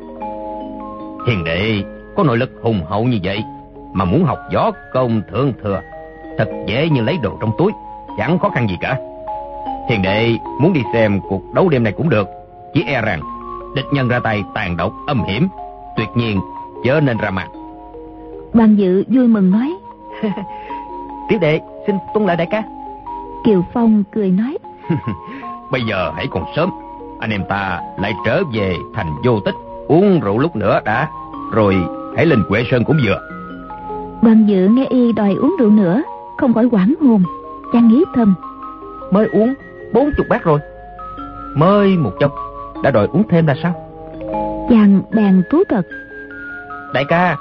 Hiền đệ có nội lực hùng hậu như vậy mà muốn học võ công thượng thừa, thật dễ như lấy đồ trong túi, chẳng khó khăn gì cả. Hiền đệ muốn đi xem cuộc đấu đêm này cũng được, chỉ e rằng địch nhân ra tay tàn độc âm hiểm, tuyệt nhiên chớ nên ra mặt. Đoàn Dự vui mừng nói: Tiểu đệ xin tuân lệnh đại ca. Kiều Phong cười nói: Bây giờ hãy còn sớm, anh em ta lại trở về thành Vô Tích, uống rượu lúc nữa đã, rồi hãy lên Quệ Sơn cũng vừa. Đoàn Dự nghe y đòi uống rượu nữa, không khỏi hoảng hồn, chàng nghĩ thầm: Mới uống bốn chục bát rồi, mới một chốc đã đòi uống thêm là sao? Chàng bèn thú thật: Đại ca,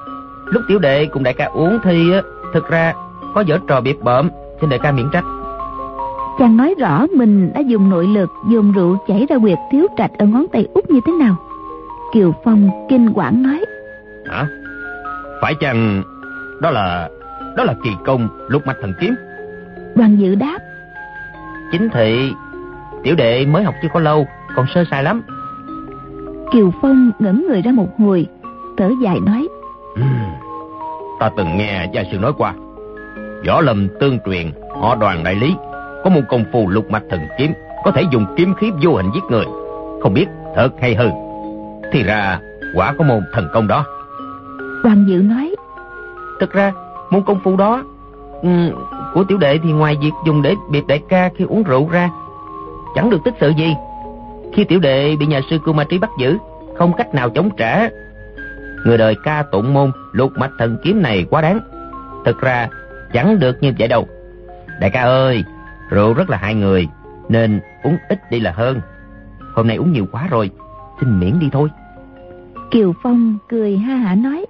Lúc tiểu đệ cùng đại ca uống thì thực ra có giở trò biệt bợm, xin đại ca miễn trách. Chàng nói rõ mình đã dùng nội lực dùng rượu chảy ra huyệt thiếu trạch ở ngón tay út như thế nào. Kiều Phong kinh quản nói: Hả? Phải chăng đó là đó là kỳ công lục mạch thần kiếm? Đoàn Dự đáp: Chính thị, tiểu đệ mới học chưa có lâu, còn sơ sài lắm. Kiều Phong ngẩng người ra một hồi, thở dài nói: uhm, Ta từng nghe gia sư nói qua, võ lâm tương truyền họ Đoàn đại lý có môn công phu lục mạch thần kiếm, có thể dùng kiếm khí vô hình giết người, không biết thật hay hư. Thì ra quả có môn thần công đó. Đoàn Dự nói: Thực ra môn công phu đó um, của tiểu đệ thì ngoài việc dùng để biệt đại ca khi uống rượu ra, chẳng được tích sự gì. Khi tiểu đệ bị nhà sư Cưu Ma Trí bắt giữ, không cách nào chống trả, người đời ca tụng môn lục mạch thần kiếm này quá đáng. Thực ra chẳng được như vậy đâu. Đại ca ơi, rượu rất là hại người, nên uống ít đi là hơn. Hôm nay uống nhiều quá rồi, xin miễn đi thôi. Kiều Phong cười ha hả nói: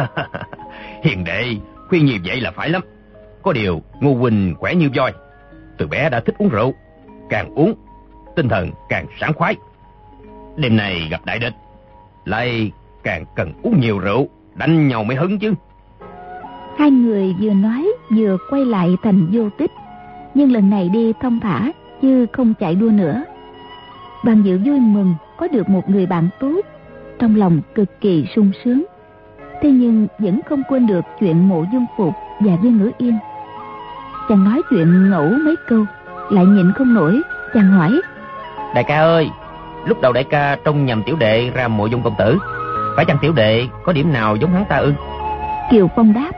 Hiền đệ khuyên như vậy là phải lắm. Có điều Ngô huynh khỏe như voi, từ bé đã thích uống rượu, càng uống tinh thần càng sảng khoái. Đêm nay gặp đại địch, lại càng cần uống nhiều rượu, đánh nhau mới hứng chứ. Hai người vừa nói vừa quay lại thành vô tích, nhưng lần này đi thong thả chứ không chạy đua nữa. Đoàn Dự vui mừng có được một người bạn tốt, trong lòng cực kỳ sung sướng. Thế nhưng vẫn không quên được chuyện Mộ Dung Phục và Viên Ngữ Yên. Chàng nói chuyện ngẫu mấy câu, lại nhịn không nổi, chàng hỏi: Đại ca ơi, lúc đầu đại ca trông nhầm tiểu đệ ra Mộ Dung công tử, phải chăng tiểu đệ có điểm nào giống hắn ta ư? Kiều Phong đáp: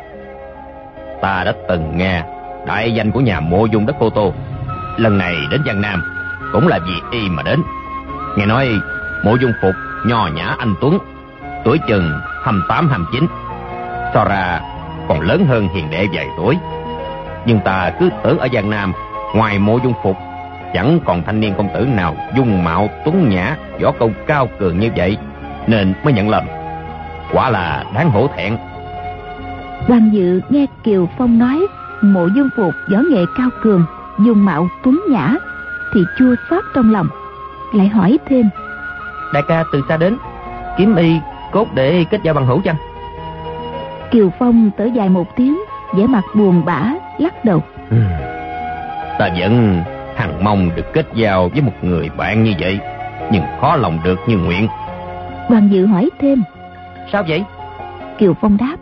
Ta đã từng nghe đại danh của nhà Mộ Dung đất Cô Tô, lần này đến Giang Nam cũng là vì y mà đến. Nghe nói Mộ Dung Phục nho nhã anh tuấn, tuổi chừng hai mươi tám hai mươi chín, so ra còn lớn hơn hiền đệ vài tuổi. Nhưng ta cứ tưởng ở Giang Nam ngoài Mộ Dung Phục chẳng còn thanh niên công tử nào dung mạo tuấn nhã, võ công cao cường như vậy, nên mới nhận lầm. Quả là đáng hổ thẹn. Đoàn Dự nghe Kiều Phong nói Mộ Dung Phục võ nghệ cao cường, dung mạo tuấn nhã thì chua xót trong lòng, lại hỏi thêm: Đại ca từ xa đến, kiếm y cốt để kết giao bằng hữu chăng? Kiều Phong thở dài một tiếng, vẻ mặt buồn bã lắc đầu: ừ, Ta vẫn hằng mong được kết giao với một người bạn như vậy, nhưng khó lòng được như nguyện. Đoàn Dự hỏi thêm: Sao vậy? Kiều Phong đáp: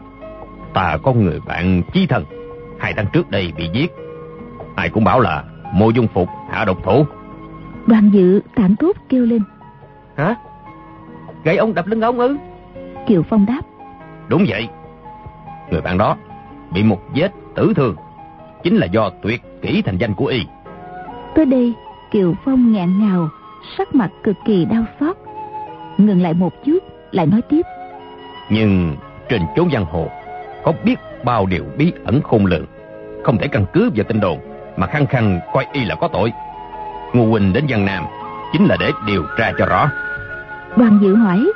Ta có người bạn chí thân, hai tháng trước đây bị giết, ai cũng bảo là Mộ Dung Phục hạ độc thủ. Đoàn Dự thảng thốt kêu lên: Hả? Gậy ông đập lưng ông ư? Kiều Phong đáp: Đúng vậy. Người bạn đó bị một vết tử thương, chính là do tuyệt kỹ thành danh của y. Tới đây Kiều Phong nghẹn ngào, sắc mặt cực kỳ đau xót. Ngừng lại một chút, lại nói tiếp: Nhưng trên chốn giang hồ có biết bao điều bí ẩn khôn lường, không thể căn cứ vào tin đồn mà khăng khăng coi y là có tội. Ngô huynh đến Giang Nam chính là để điều tra cho rõ. Đoàn Dự hỏi: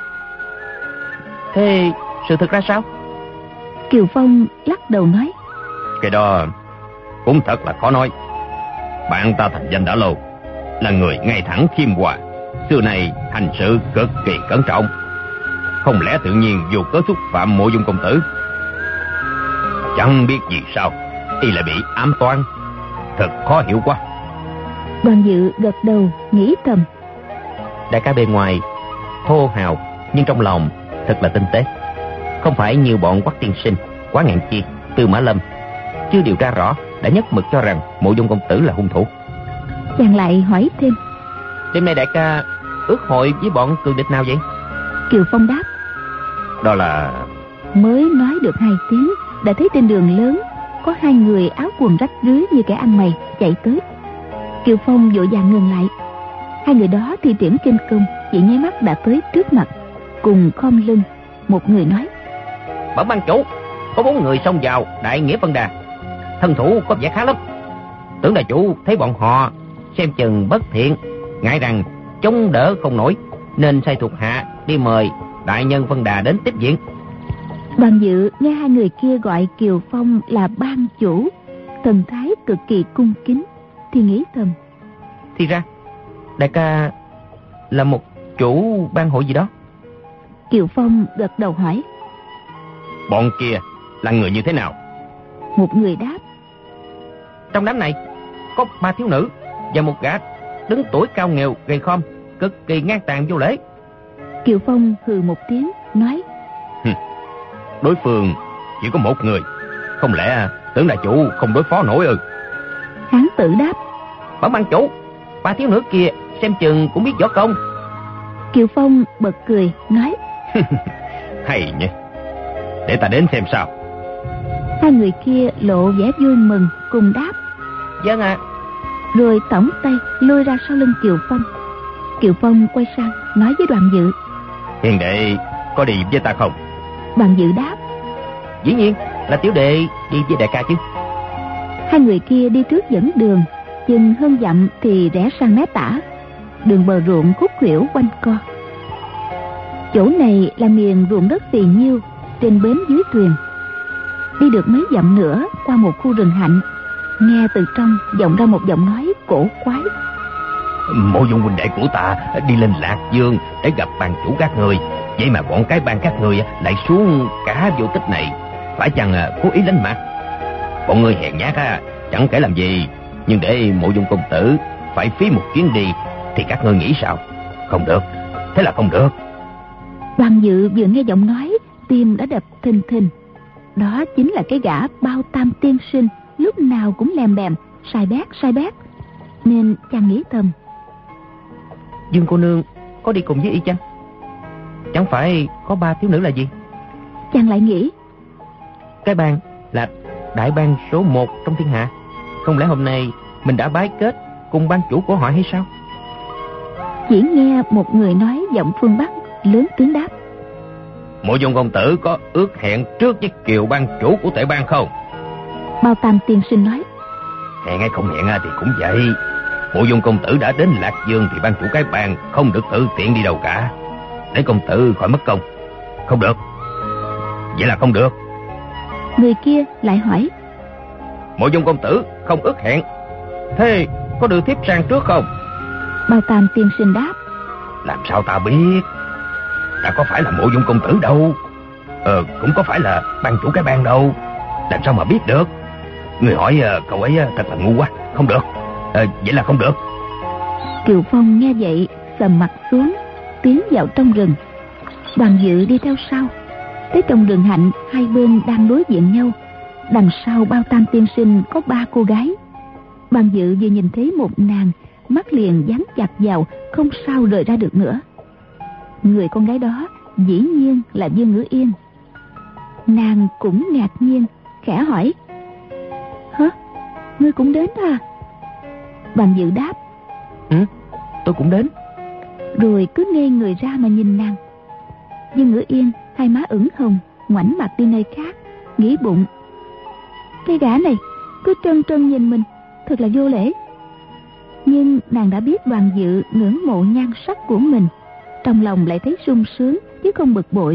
Thế sự thực ra sao? Kiều Phong lắc đầu nói: Cái đó cũng thật là khó nói. Bạn ta thành danh đã lâu, là người ngay thẳng khiêm hòa, xưa này hành sự cực kỳ cẩn trọng, không lẽ tự nhiên vô cớ xúc phạm Mộ Dung công tử. Chẳng biết vì sao y lại bị ám toán, thật khó hiểu quá. Đoàn Dự gật đầu nghĩ thầm: Đại ca bề ngoài thô hào, nhưng trong lòng thật là tinh tế, không phải như bọn Quách tiên sinh, Quá Ngạn Chi, Tư Mã Lâm chưa điều tra rõ đã nhất mực cho rằng Mộ Dung công tử là hung thủ. Chàng lại hỏi thêm: Đêm nay đại ca ước hội với bọn cường địch nào vậy? Kiều Phong đáp: Đó là... Mới nói được hai tiếng đã thấy trên đường lớn có hai người áo quần rách rưới như kẻ ăn mày chạy tới. Kiều Phong vội vàng ngừng lại. Hai người đó thi triển kinh công, chỉ nháy mắt đã tới trước mặt, cùng khom lưng. Một người nói: Bẩm ban chủ, có bốn người xông vào Đại Nghĩa Phân Đà, thân thủ có vẻ khá lắm. Tưởng đại chủ thấy bọn họ xem chừng bất thiện, ngại rằng chống đỡ không nổi, nên sai thuộc hạ đi mời đại nhân Phân Đà đến tiếp viện. Đoàn Dự nghe hai người kia gọi Kiều Phong là ban chủ, thần thái cực kỳ cung kính, thì nghĩ thầm: thì ra đại ca là một chủ ban hội gì đó. Kiều Phong gật đầu hỏi: Bọn kia là người như thế nào? Một người đáp: Trong đám này có ba thiếu nữ và một gã đứng tuổi cao nghèo gầy khom, cực kỳ ngang tàn vô lễ. Kiều Phong hừ một tiếng nói: Đối phương chỉ có một người, không lẽ tưởng là chủ không đối phó nổi ư? Hán tử đáp: Bẩm ban chủ, ba thiếu nữ kia xem chừng cũng biết võ công. Kiều Phong bật cười nói: Hay nhỉ, để ta đến xem sao. Hai người kia lộ vẻ vui mừng cùng đáp: Vâng ạ. À. Rồi tổng tay lôi ra sau lưng Kiều Phong. Kiều Phong quay sang nói với Đoàn Dự: Hiền đệ có đi với ta không? Đoàn Dự đáp: Dĩ nhiên là tiểu đệ đi với đại ca chứ. Hai người kia đi trước dẫn đường, chừng hơn dặm thì rẽ sang mé tả. Đường bờ ruộng khúc khuỷu quanh co. Chỗ này là miền ruộng đất phì nhiêu, trên bến dưới thuyền. Đi được mấy dặm nữa qua một khu rừng hạnh, nghe từ trong vọng ra một giọng nói cổ quái: Mộ Dung huynh đệ của ta đi lên Lạc Dương để gặp ban chủ các người, vậy mà bọn cái ban các người lại xuống cả vô tích này, phải chăng cố ý lánh mặt? Bọn người hèn nhát á, chẳng kể làm gì, nhưng để Mộ Dung công tử phải phí một chuyến đi thì các ngươi nghĩ sao? Không được, thế là không được. Đoàn Dự vừa nghe giọng nói, tim đã đập thình thình. Đó chính là cái gã Bao Tam tiên sinh, lúc nào cũng lèm bèm, sai bét sai bét. Nên chàng nghĩ thầm: Dương cô nương có đi cùng với y chăng? Chẳng phải có ba thiếu nữ là gì? Chàng lại nghĩ: Cái bang là đại bang số một trong thiên hạ, không lẽ hôm nay mình đã bái kết cùng ban chủ của họ hay sao? Chỉ nghe một người nói giọng phương Bắc lớn tiếng đáp: Mộ Dung công tử có ước hẹn trước với Kiều ban chủ của Tệ bang không? Bao Tam tiên sinh nói: Hẹn hay không hẹn thì cũng vậy. Mộ Dung công tử đã đến Lạc Dương thì ban chủ cái bang không được tự tiện đi đâu cả, để công tử khỏi mất công. Không được, vậy là không được. Người kia lại hỏi: Mộ Dung công tử không ước hẹn, thế có đưa thiếp sang trước không? Bao Tam tiên sinh đáp: Làm sao ta biết? Ta có phải là Mộ Dung công tử đâu, Ờ cũng có phải là ban chủ cái bang đâu, làm sao mà biết được? Người hỏi uh, cậu ấy uh, thật là ngu quá. Không được, uh, vậy là không được. Kiều Phong nghe vậy sầm mặt xuống, tiến vào trong rừng. Đoàn Dự đi theo sau. Tới trong rừng hạnh, hai bên đang đối diện nhau. Đằng sau Bao Tam tiên sinh có ba cô gái. Đoàn Dự vừa nhìn thấy một nàng, mắt liền dán chặt vào, không sao rời ra được nữa. Người con gái đó dĩ nhiên là Dương Ngữ Yên. Nàng cũng ngạc nhiên, khẽ hỏi: Hả? Ngươi cũng đến à? Đoàn Dự đáp: Ừ, tôi cũng đến. Rồi cứ ngây người ra mà nhìn nàng. Dương Ngữ Yên hai má ửng hồng, ngoảnh mặt đi nơi khác, nghĩ bụng: Cái gã này cứ trân trân nhìn mình, thật là vô lễ. Nhưng nàng đã biết Đoàn Dự ngưỡng mộ nhan sắc của mình, trong lòng lại thấy sung sướng chứ không bực bội.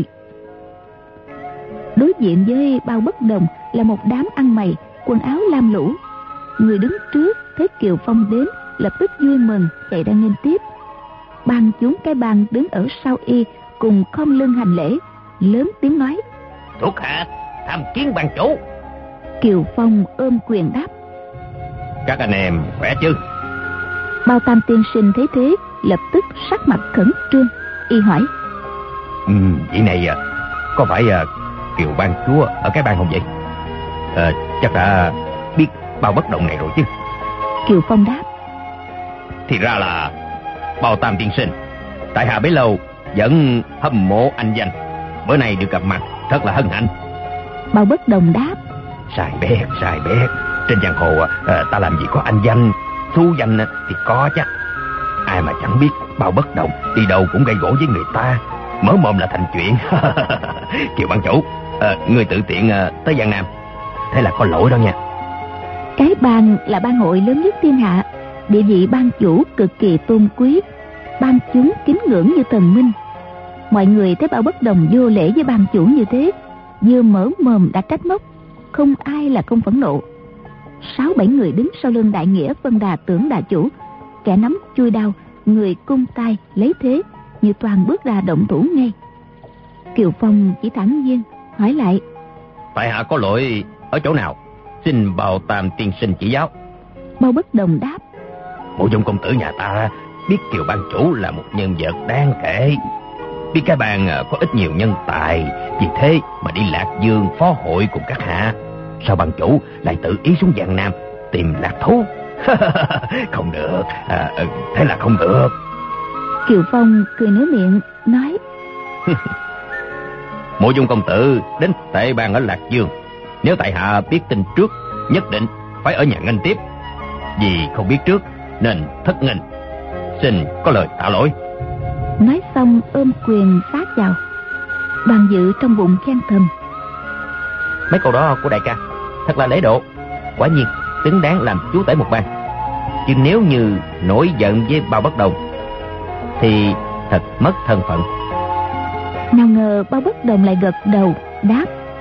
Đối diện với Bao Bất Đồng là một đám ăn mày, quần áo lam lũ. Người đứng trước thấy Kiều Phong đến, lập tức vui mừng chạy ra nghênh tiếp. Ban chúng cái bang đứng ở sau y cùng khom lưng hành lễ, lớn tiếng nói: Thuộc hạ tham kiến ban chủ. Kiều Phong ôm quyền đáp: Các anh em khỏe chứ? Bao Tam tiên sinh thấy thế, lập tức sắc mặt khẩn trương, y hỏi: Ừ, vị này có phải Kiều ban chúa ở cái bang không vậy? À, chắc đã biết Bao Bất Động này rồi chứ? Kiều Phong đáp: Thì ra là Bao Tam tiên sinh. Tại hạ bấy lâu vẫn hâm mộ anh danh, bữa nay được gặp mặt thật là hân hạnh. Bao Bất Đồng đáp: Sai bét, sai bét. Trên giang hồ à, ta làm gì có anh danh, thu danh thì có chắc. Ai mà chẳng biết Bao Bất Đồng đi đâu cũng gây gỗ với người ta, mở mồm là thành chuyện. Kiều ban chủ, à, người tự tiện à, tới Giang Nam, thế là có lỗi đó nha. Cái bang là bang hội lớn nhất thiên hạ, địa vị ban chủ cực kỳ tôn quý, ban chúng kính ngưỡng như thần minh. Mọi người thấy Bao Bất Đồng vô lễ với ban chủ như thế, vừa mở mồm đã trách móc, không ai là không phẫn nộ. Sáu bảy người đứng sau lưng Đại Nghĩa phân đà tưởng đà chủ, kẻ nắm chui đao, người cung tay lấy thế, như toàn bước ra động thủ ngay. Kiều Phong chỉ thản nhiên hỏi lại: tại hạ có lỗi ở chỗ nào, xin Bào Tam tiên sinh chỉ giáo. Bao Bất Đồng đáp: Mộ Dung công tử nhà ta biết Kiều ban chủ là một nhân vật đáng kể, biết cái bang có ít nhiều nhân tài, vì thế mà đi Lạc Dương phó hội cùng các hạ. Sao ban chủ lại tự ý xuống Giang Nam tìm lạc thú? Không được, à, thế là không được. Kiều Phong cười nới miệng nói: Mộ Dung công tử đến Tệ Bang ở Lạc Dương, nếu tại hạ biết tin trước, nhất định phải ở nhà nghênh tiếp. Vì không biết trước nên thất nghênh, xin có lời tạ lỗi. Nói xong ôm quyền sát chào. Đoàn Dự trong bụng khen thầm: Mấy câu đó của đại ca thật là lễ độ, quả nhiên xứng đáng làm chúa tể một bang. Chứ nếu như nổi giận với Bao Bất Đồng thì thật mất thân phận. Nào ngờ Bao Bất Đồng lại gật đầu đáp: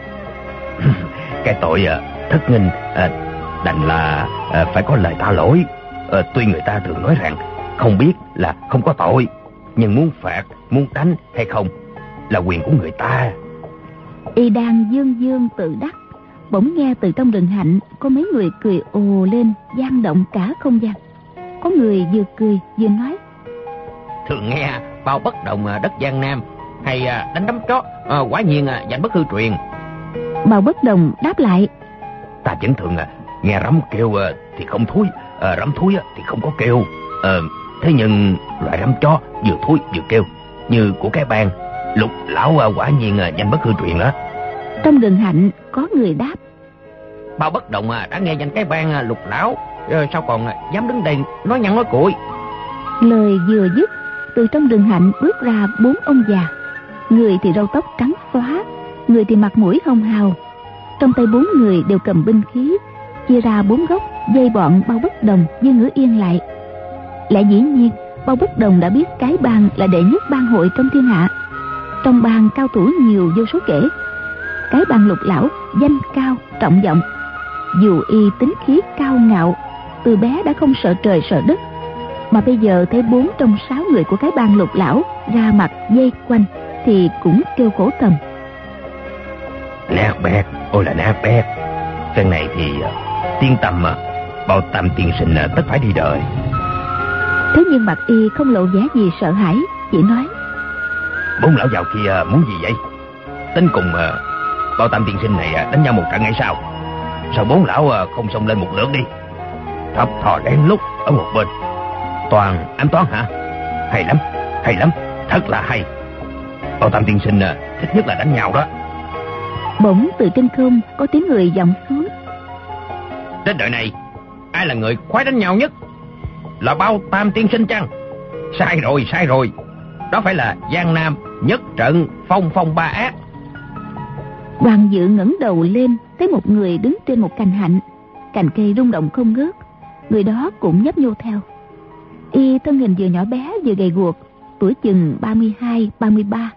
Cái tội à, thất nghênh à, đành là à, phải có lời tạ lỗi. à, Tuy người ta thường nói rằng không biết là không có tội, nhưng muốn phạt, muốn đánh hay không là quyền của người ta. Y đang dương dương tự đắc, bỗng nghe từ trong rừng hạnh có mấy người cười ồ lên, vang động cả không gian. Có người vừa cười vừa nói: Thường nghe Bao Bất Đồng đất Giang Nam hay đánh đấm chó, à, quả nhiên danh bất hư truyền. Bao Bất Đồng đáp lại: Ta vẫn thường nghe rắm kêu thì không thúi, à, rắm thúi thì không có kêu. à, Thế nhưng loại rắm chó vừa thúi vừa kêu như của cái bang Lục lão quả nhiên danh bất hư truyền đó. Trong rừng hạnh có người đáp: Bao Bất Đồng đã nghe danh cái bang Lục lão, sao còn dám đứng đây nói nhăn nói cuội. Lời vừa dứt, từ trong rừng hạnh bước ra bốn ông già. Người thì râu tóc trắng xóa, người thì mặt mũi hồng hào. Trong tay bốn người đều cầm binh khí, chia ra bốn góc dây bọn Bao Bất Đồng với Ngữ Yên lại. Lẽ dĩ nhiên Bao Bất Đồng đã biết cái bang là đệ nhất bang hội trong thiên hạ. Trong bang cao thủ nhiều vô số kể. Cái bang Lục lão danh cao trọng vọng, dù y tính khí cao ngạo, từ bé đã không sợ trời sợ đất, mà bây giờ thấy bốn trong sáu người của cái bang Lục lão ra mặt dây quanh thì cũng kêu khổ thầm: Nát bét, ôi là nát bét. Lần này thì tiên tâm Bao Tam tiên sinh tất phải đi đời. Thế nhưng mặt y không lộ vẻ gì sợ hãi, chỉ nói: Bốn lão giàu kia muốn gì vậy? Tính cùng Bao Tam tiên sinh này đánh nhau một trận ngay sao? Sao bốn lão không xông lên một lượt đi? Thập thò lén lút ở một bên, toàn ám toán hả? Hay lắm, hay lắm, thật là hay. Bao Tam tiên sinh thích nhất là đánh nhau đó. Bỗng từ trên không có tiếng người vọng xuống: Trên đời này ai là người khoái đánh nhau nhất? Là Bao Tam tiên sinh chăng? Sai rồi, sai rồi. Đó phải là Giang Nam nhất trận Phong Phong Ba Ác. Đoàn Dự ngẩng đầu lên, thấy một người đứng trên một cành hạnh, cành cây rung động không ngớt. Người đó cũng nhấp nhô theo. Y thân hình vừa nhỏ bé vừa gầy guộc, tuổi chừng ba mươi hai, ba mươi ba.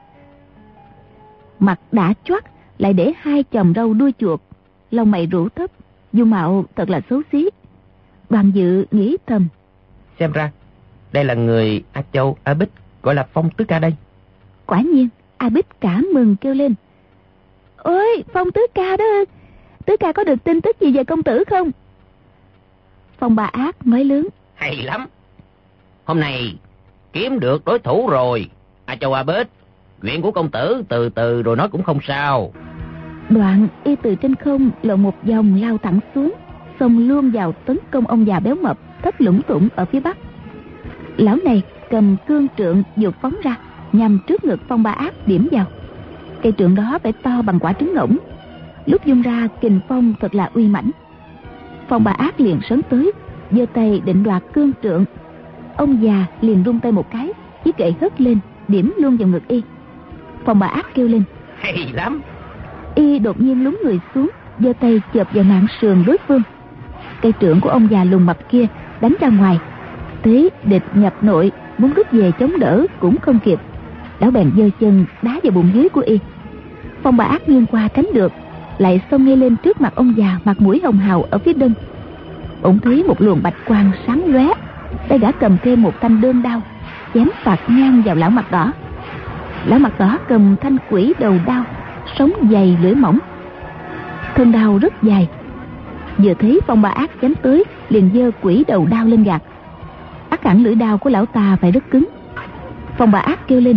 Mặt đã choắt, lại để hai chòm râu đuôi chuột, lông mày rũ thấp, dung mạo thật là xấu xí. Đoàn Dự nghĩ thầm: Xem ra đây là người A Châu A Bích gọi là Phong Tứ Ca đây. Quả nhiên A Bích cả mừng kêu lên: Ôi, Phong Tứ Ca đó, Tứ Ca có được tin tức gì về công tử không? Phong Ba Ác nói lớn: Hay lắm, hôm nay kiếm được đối thủ rồi. A Châu A Bích, chuyện của công tử từ từ rồi nói cũng không sao. Đoạn y từ trên không lộn một vòng lao thẳng xuống, xông luôn vào tấn công ông già béo mập thấp lủng tủng ở phía bắc. Lão này cầm cương trượng vụt phóng ra, nhằm trước ngực Phong Ba Ác điểm vào. Cây trượng đó phải to bằng quả trứng ngỗng, lúc vung ra kình phong thật là uy mãnh. Phong Ba Ác liền sấn tới, giơ tay định đoạt cương trượng. Ông già liền rung tay một cái, chiếc gậy hất lên điểm luôn vào ngực y. Phong Ba Ác kêu lên: Hay lắm. Y đột nhiên lún người xuống, giơ tay chộp vào mạng sườn đối phương. Cây trượng của ông già lùn mập kia đánh ra ngoài, thế địch nhập nội, muốn rút về chống đỡ cũng không kịp. Lão bèn giơ chân đá vào bụng dưới của y. Phong Ba Ác nghiêng qua tránh được, lại xông ngay lên trước mặt ông già mặt mũi hồng hào ở phía đông. Ông thấy một luồng bạch quang sáng lóe, tay gã cầm thêm một thanh đơn đao, chém phạt ngang vào lão mặt đỏ. Lão mặt đỏ cầm thanh quỷ đầu đao, sống dày lưỡi mỏng, thân đao rất dài. Vừa thấy Phong Ba Ác chém tới, liền giơ quỷ đầu đao lên gạt. Ắt hẳn lưỡi đao của lão ta phải rất cứng. Phong Ba Ác kêu lên: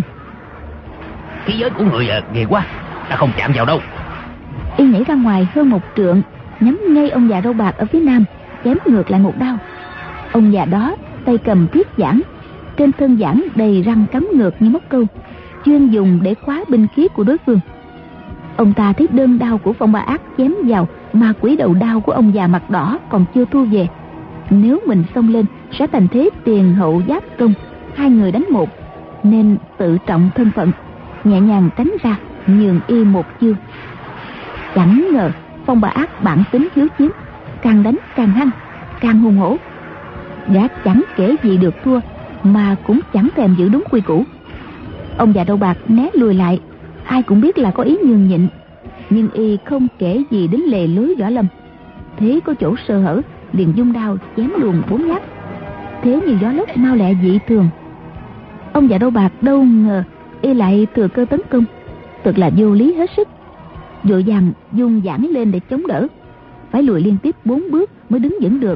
khí giới của người à, ghê quá, ta không chạm vào đâu. Y nhảy ra ngoài hơn một trượng, nhắm ngay ông già râu bạc ở phía nam, chém ngược lại một đao. Ông già đó tay cầm thiết giảng, trên thân giảng đầy răng cắm ngược như móc câu, chuyên dùng để khóa binh khí của đối phương. Ông ta thấy đơn đao của Phong Ba Ác chém vào, mà quỷ đầu đao của ông già mặt đỏ còn chưa thu về. Nếu mình xông lên sẽ thành thế tiền hậu giáp công, hai người đánh một, nên tự trọng thân phận, nhẹ nhàng tránh ra, nhường y một chiêu. Chẳng ngờ Phong Ba Ác bản tính hiếu chiến, càng đánh càng hăng, càng hùng hổ. Gã chẳng kể gì được thua, mà cũng chẳng thèm giữ đúng quy củ. Ông già râu bạc né lùi lại, ai cũng biết là có ý nhường nhịn, nhưng y không kể gì đến lề lối võ lâm. Thế có chỗ sơ hở, liền dung đao chém luồn bốn nhát. Thế như gió lốc mau lẹ dị thường. Ông già râu bạc đâu ngờ y lại thừa cơ tấn công, thật là vô lý hết sức. Vội vàng dung giảng lên để chống đỡ, phải lùi liên tiếp bốn bước mới đứng vững được.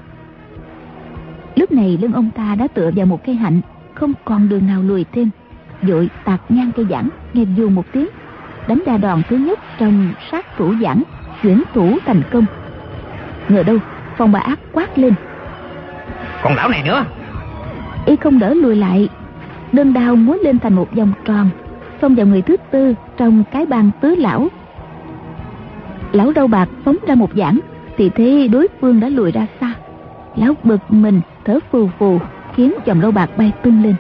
Lúc này lưng ông ta đã tựa vào một cây hạnh, không còn đường nào lùi thêm. Vội tạt ngang cây giảng, nghe vù một tiếng, đánh ra đòn thứ nhất trong sát thủ giảng, chuyển thủ thành công. Ngờ đâu Phong Ba Ác quát lên: còn lão này nữa! Y không đỡ lùi lại, đơn đao múa lên thành một vòng tròn, xông vào người thứ tư trong cái bàn tứ lão. Lão râu bạc phóng ra một giảng, thì thấy đối phương đã lùi ra xa. Lão bực mình thở phù phù, khiến chòm râu bạc bay tung lên.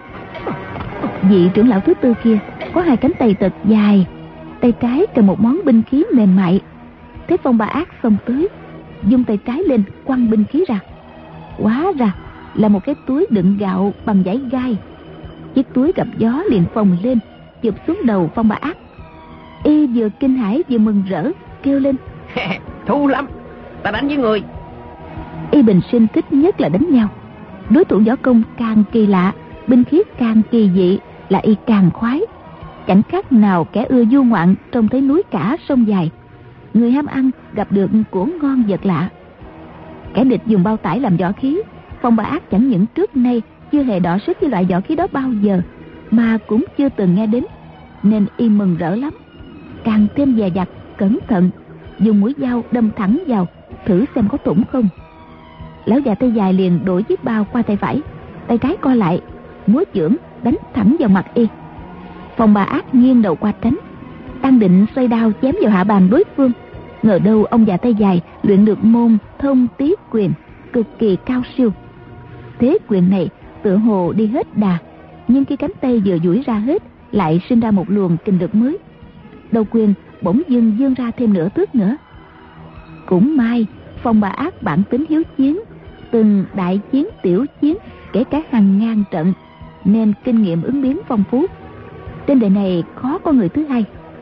Vị trưởng lão thứ tư kia có hai cánh tay thật dài, tay trái cầm một món binh khí mềm mại. Thấy Phong Ba Ác xông tới, dung tay trái lên quăng binh khí ra. Hóa ra là một cái túi đựng gạo bằng vải gai. Chiếc túi gặp gió liền phồng lên, chụp xuống đầu Phong Ba Ác. Y vừa kinh hãi vừa mừng rỡ, kêu lên: thú lắm, ta đánh với người. Y bình sinh thích nhất là đánh nhau. Đối thủ võ công càng kỳ lạ, binh khí càng kỳ dị là y càng khoái. Chẳng khác nào kẻ ưa du ngoạn trông thấy núi cả sông dài, người ham ăn gặp được của ngon vật lạ. Kẻ địch dùng bao tải làm võ khí, Phong Ba Ác chẳng những trước nay chưa hề đọ sức với loại võ khí đó bao giờ, mà cũng chưa từng nghe đến, nên y mừng rỡ lắm. Càng thêm dè dặt cẩn thận, dùng mũi dao đâm thẳng vào, thử xem có thủng không. Lão già tay dài liền đổi chiếc bao qua tay phải, tay trái co lại, múa chưởng đánh thẳng vào mặt y. Phong Ba Ác nghiêng đầu qua tránh, đang định xoay đao chém vào hạ bàn đối phương, ngờ đâu ông già tay dài luyện được môn thông tí quyền cực kỳ cao siêu. Thế quyền này tựa hồ đi hết đà, nhưng khi cánh tay vừa duỗi ra hết, lại sinh ra một luồng kình lực mới. Đầu quyền bỗng dưng vươn ra thêm nửa thước nữa. Cũng may Phong Ba Ác bản tính hiếu chiến, từng đại chiến tiểu chiến, kể cả hàng ngàn trận, nên kinh nghiệm ứng biến phong phú. Trên đời này khó có người thứ hai.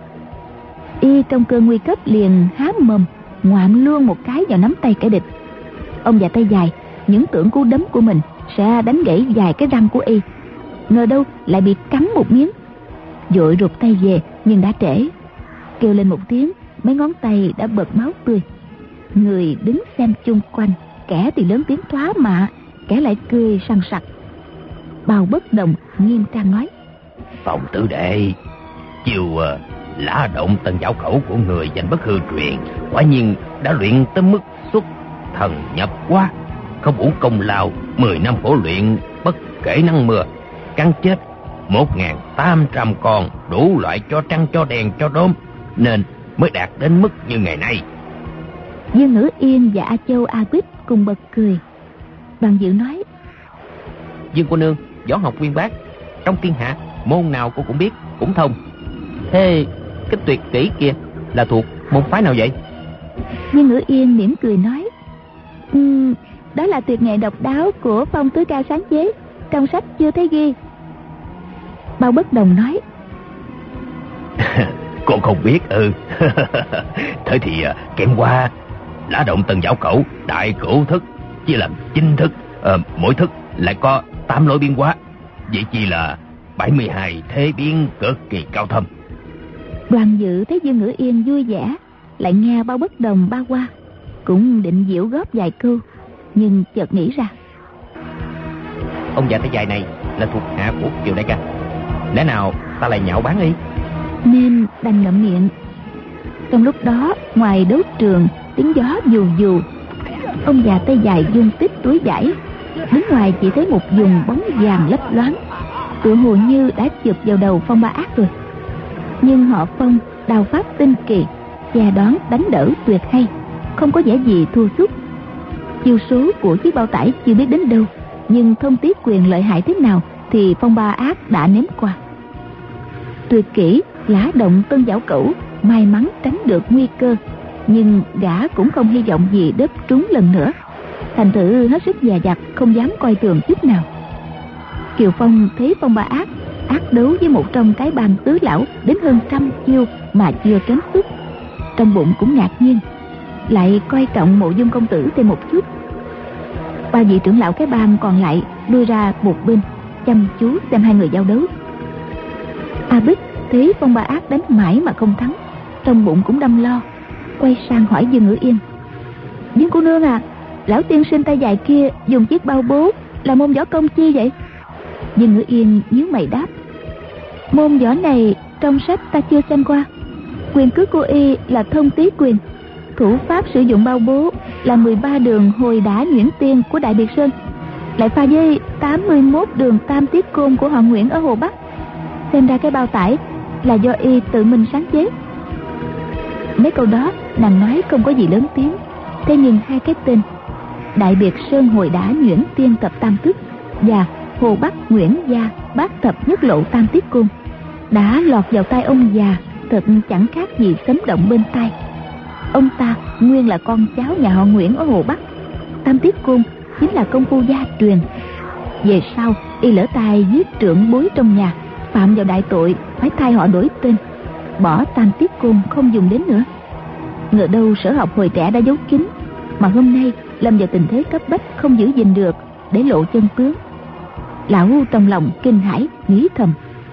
Y trong cơn nguy cấp liền há mồm ngoạm luôn một cái vào nắm tay kẻ địch. Ông già tay dài những tưởng cú đấm của mình sẽ đánh gãy vài cái răng của y, ngờ đâu lại bị cắn một miếng. Vội rụt tay về, nhưng đã trễ. Kêu lên một tiếng, mấy ngón tay đã bật máu tươi. Người đứng xem chung quanh, kẻ thì lớn tiếng thoá mạ, kẻ lại cười sằng sặc. Bao Bất Đồng nghiêm trang nói: Phong tử đệ, chiều uh, lã động tần giáo khẩu của người danh bất hư truyền, quả nhiên đã luyện tới mức xuất thần nhập hóa, không uổng công lao mười năm khổ luyện, bất kể nắng mưa, cắn chết một ngàn tám trăm con đủ loại cho trăng cho đèn cho đốm, nên mới đạt đến mức như ngày nay. Dương Ngữ Yên và A Châu A Bích cùng bật cười. Đoàn Dự nói: Dương cô nương võ học uyên bác, trong thiên hạ môn nào cô cũng biết, cũng thông. Thế cái tuyệt kỹ kia là thuộc môn phái nào vậy? Dương Ngữ Yên mỉm cười nói: um, đó là tuyệt nghệ độc đáo của Phong Tứ Ca sáng chế, trong sách chưa thấy ghi. Bao Bất Đồng nói: Con không biết ư? Ừ. Thế thì kèm qua lá động tân giảo cẩu, đại cửu thức chia làm chín thức, à, mỗi thức lại có tám lối biến hóa, vậy chi là bảy mươi hai thế biến cực kỳ cao thâm. Đoàn Dự thấy Dương Ngữ Yên vui vẻ, lại nghe Bao Bất Đồng ba qua, cũng định diễu góp vài câu, nhưng chợt nghĩ ra. Ông già tay dài này là thuộc hạ của Kiều đại ca, lẽ nào ta lại nhạo báng y? Nên đành ngậm miệng. Trong lúc đó, ngoài đấu trường tiếng gió dù dù, ông già tay dài dung tích túi vải, đứng ngoài chỉ thấy một vùng bóng vàng lấp loáng, tựa hồ như đã chụp vào đầu Phong Ba Ác rồi. Nhưng họ Phong đào pháp tinh kỳ, che đoán đánh đỡ tuyệt hay, không có vẻ gì thua sút. Chiêu số của chiếc bao tải chưa biết đến đâu, nhưng thông tiết quyền lợi hại thế nào thì Phong Ba Ác đã nếm qua. Tuyệt kỹ lá động tân giảo cẩu may mắn tránh được nguy cơ, nhưng gã cũng không hy vọng gì đớp trúng lần nữa, thành thử hết sức dè dặt, không dám coi thường chút nào. Kiều Phong thấy Phong Ba Ác ác đấu với một trong cái bang tứ lão đến hơn trăm chiêu mà chưa kém sức, trong bụng cũng ngạc nhiên, lại coi trọng Mộ Dung công tử thêm một chút. Ba vị trưởng lão cái bang còn lại lui ra một bên, chăm chú xem hai người giao đấu. A Bích thấy Phong Ba Ác đánh mãi mà không thắng, trong bụng cũng đâm lo, quay sang hỏi Dương Ngữ Yên: Dương cô nương à, lão tiên sinh tay dài kia dùng chiếc bao bố là môn võ công chi vậy? Dương Ngữ Yên nhíu mày đáp: Môn võ này trong sách ta chưa xem qua. Quyền cước của y là thông tí quyền, thủ pháp sử dụng bao bố là mười ba đường hồi đả nhuyễn tiên của Đại Biệt Sơn, lại pha với tám mươi mốt đường tam tiết côn của họ Nguyễn ở Hồ Bắc. Xem ra cái bao tải là do y tự mình sáng chế. Mấy câu đó nàng nói không có gì lớn tiếng, thế nhưng hai cái tên Đại Biệt Sơn hồi đả nhuyễn tiên tập tam thức và Hồ Bắc Nguyễn Gia bát thập nhất lộ tam tiết côn đã lọt vào tai ông già, thật chẳng khác gì sấm động bên tai. Ông ta nguyên là con cháu nhà họ Nguyễn ở Hồ Bắc, tam tiết côn chính là công phu gia truyền. Về sau y lỡ tay giết trưởng bối trong nhà, phạm vào đại tội, phải thay họ đổi tên, bỏ tam tiết côn không dùng đến nữa. Ngờ đâu sở học hồi trẻ đã giấu kín, mà hôm nay lâm vào tình thế cấp bách không giữ gìn được, để lộ chân tướng. Lão trong lòng kinh hãi nghĩ thầm: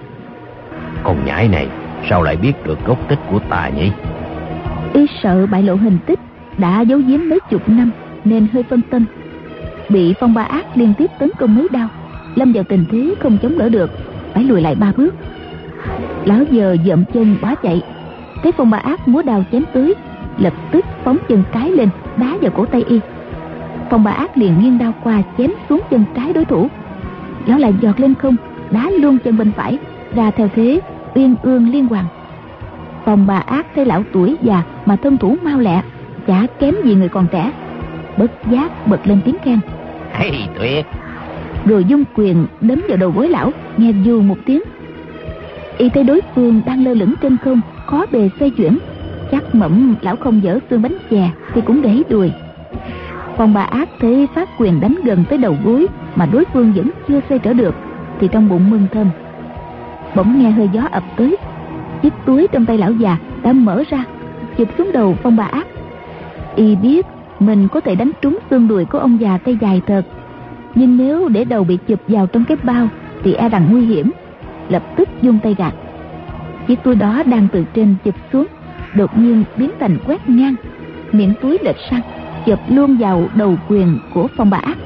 Con nhãi này sao lại biết được gốc tích của ta nhỉ? Y sợ bại lộ hình tích, đã giấu giếm mấy chục năm nên hơi phân tâm, bị Phong Ba Ác liên tiếp tấn công mấy đao, lâm vào tình thế không chống đỡ được, phải lùi lại ba bước. Lão giờ dậm chân bỏ chạy, thấy Phong Ba Ác múa đao chém tới, lập tức phóng chân trái lên đá vào cổ tay y. Phong Ba Ác liền nghiêng đao qua chém xuống chân trái đối thủ. Lão lại giọt lên không, đá luôn chân bên phải, ra theo thế uyên ương liên hoàn. Phong Ba Ác thấy lão tuổi già mà thân thủ mau lẹ, chả kém gì người còn trẻ, bất giác bật lên tiếng khen: Hay tuyệt! Rồi dung quyền đấm vào đầu gối lão, nghe dù một tiếng. Y thấy đối phương đang lơ lửng trên không, khó bề xoay chuyển, chắc mẩm lão không dở xương bánh chè thì cũng để đùi. Phong Ba Ác thấy phát quyền đánh gần tới đầu gối mà đối phương vẫn chưa xoay trở được, thì trong bụng mừng thầm. Bỗng nghe hơi gió ập tới, chiếc túi trong tay lão già đã mở ra, chụp xuống đầu Phong Ba Ác. Y biết mình có thể đánh trúng xương đùi của ông già tay dài thật, nhưng nếu để đầu bị chụp vào trong cái bao thì e rằng nguy hiểm, lập tức vung tay gạt. Chiếc túi đó đang từ trên chụp xuống, đột nhiên biến thành quét ngang, miệng túi lệch sang, chụp luôn vào đầu quyền của Phong Ba Ác.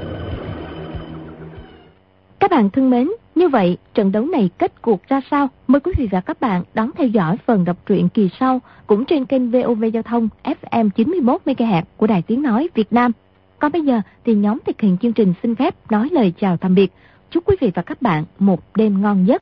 Các bạn thân mến, như vậy trận đấu này kết cuộc ra sao? Mời quý vị và các bạn đón theo dõi phần đọc truyện kỳ sau cũng trên kênh vê o vê Giao thông ép em chín mươi mốt mê ga héc của Đài Tiếng Nói Việt Nam. Còn bây giờ thì nhóm thực hiện chương trình xin phép nói lời chào tạm biệt. Chúc quý vị và các bạn một đêm ngon giấc.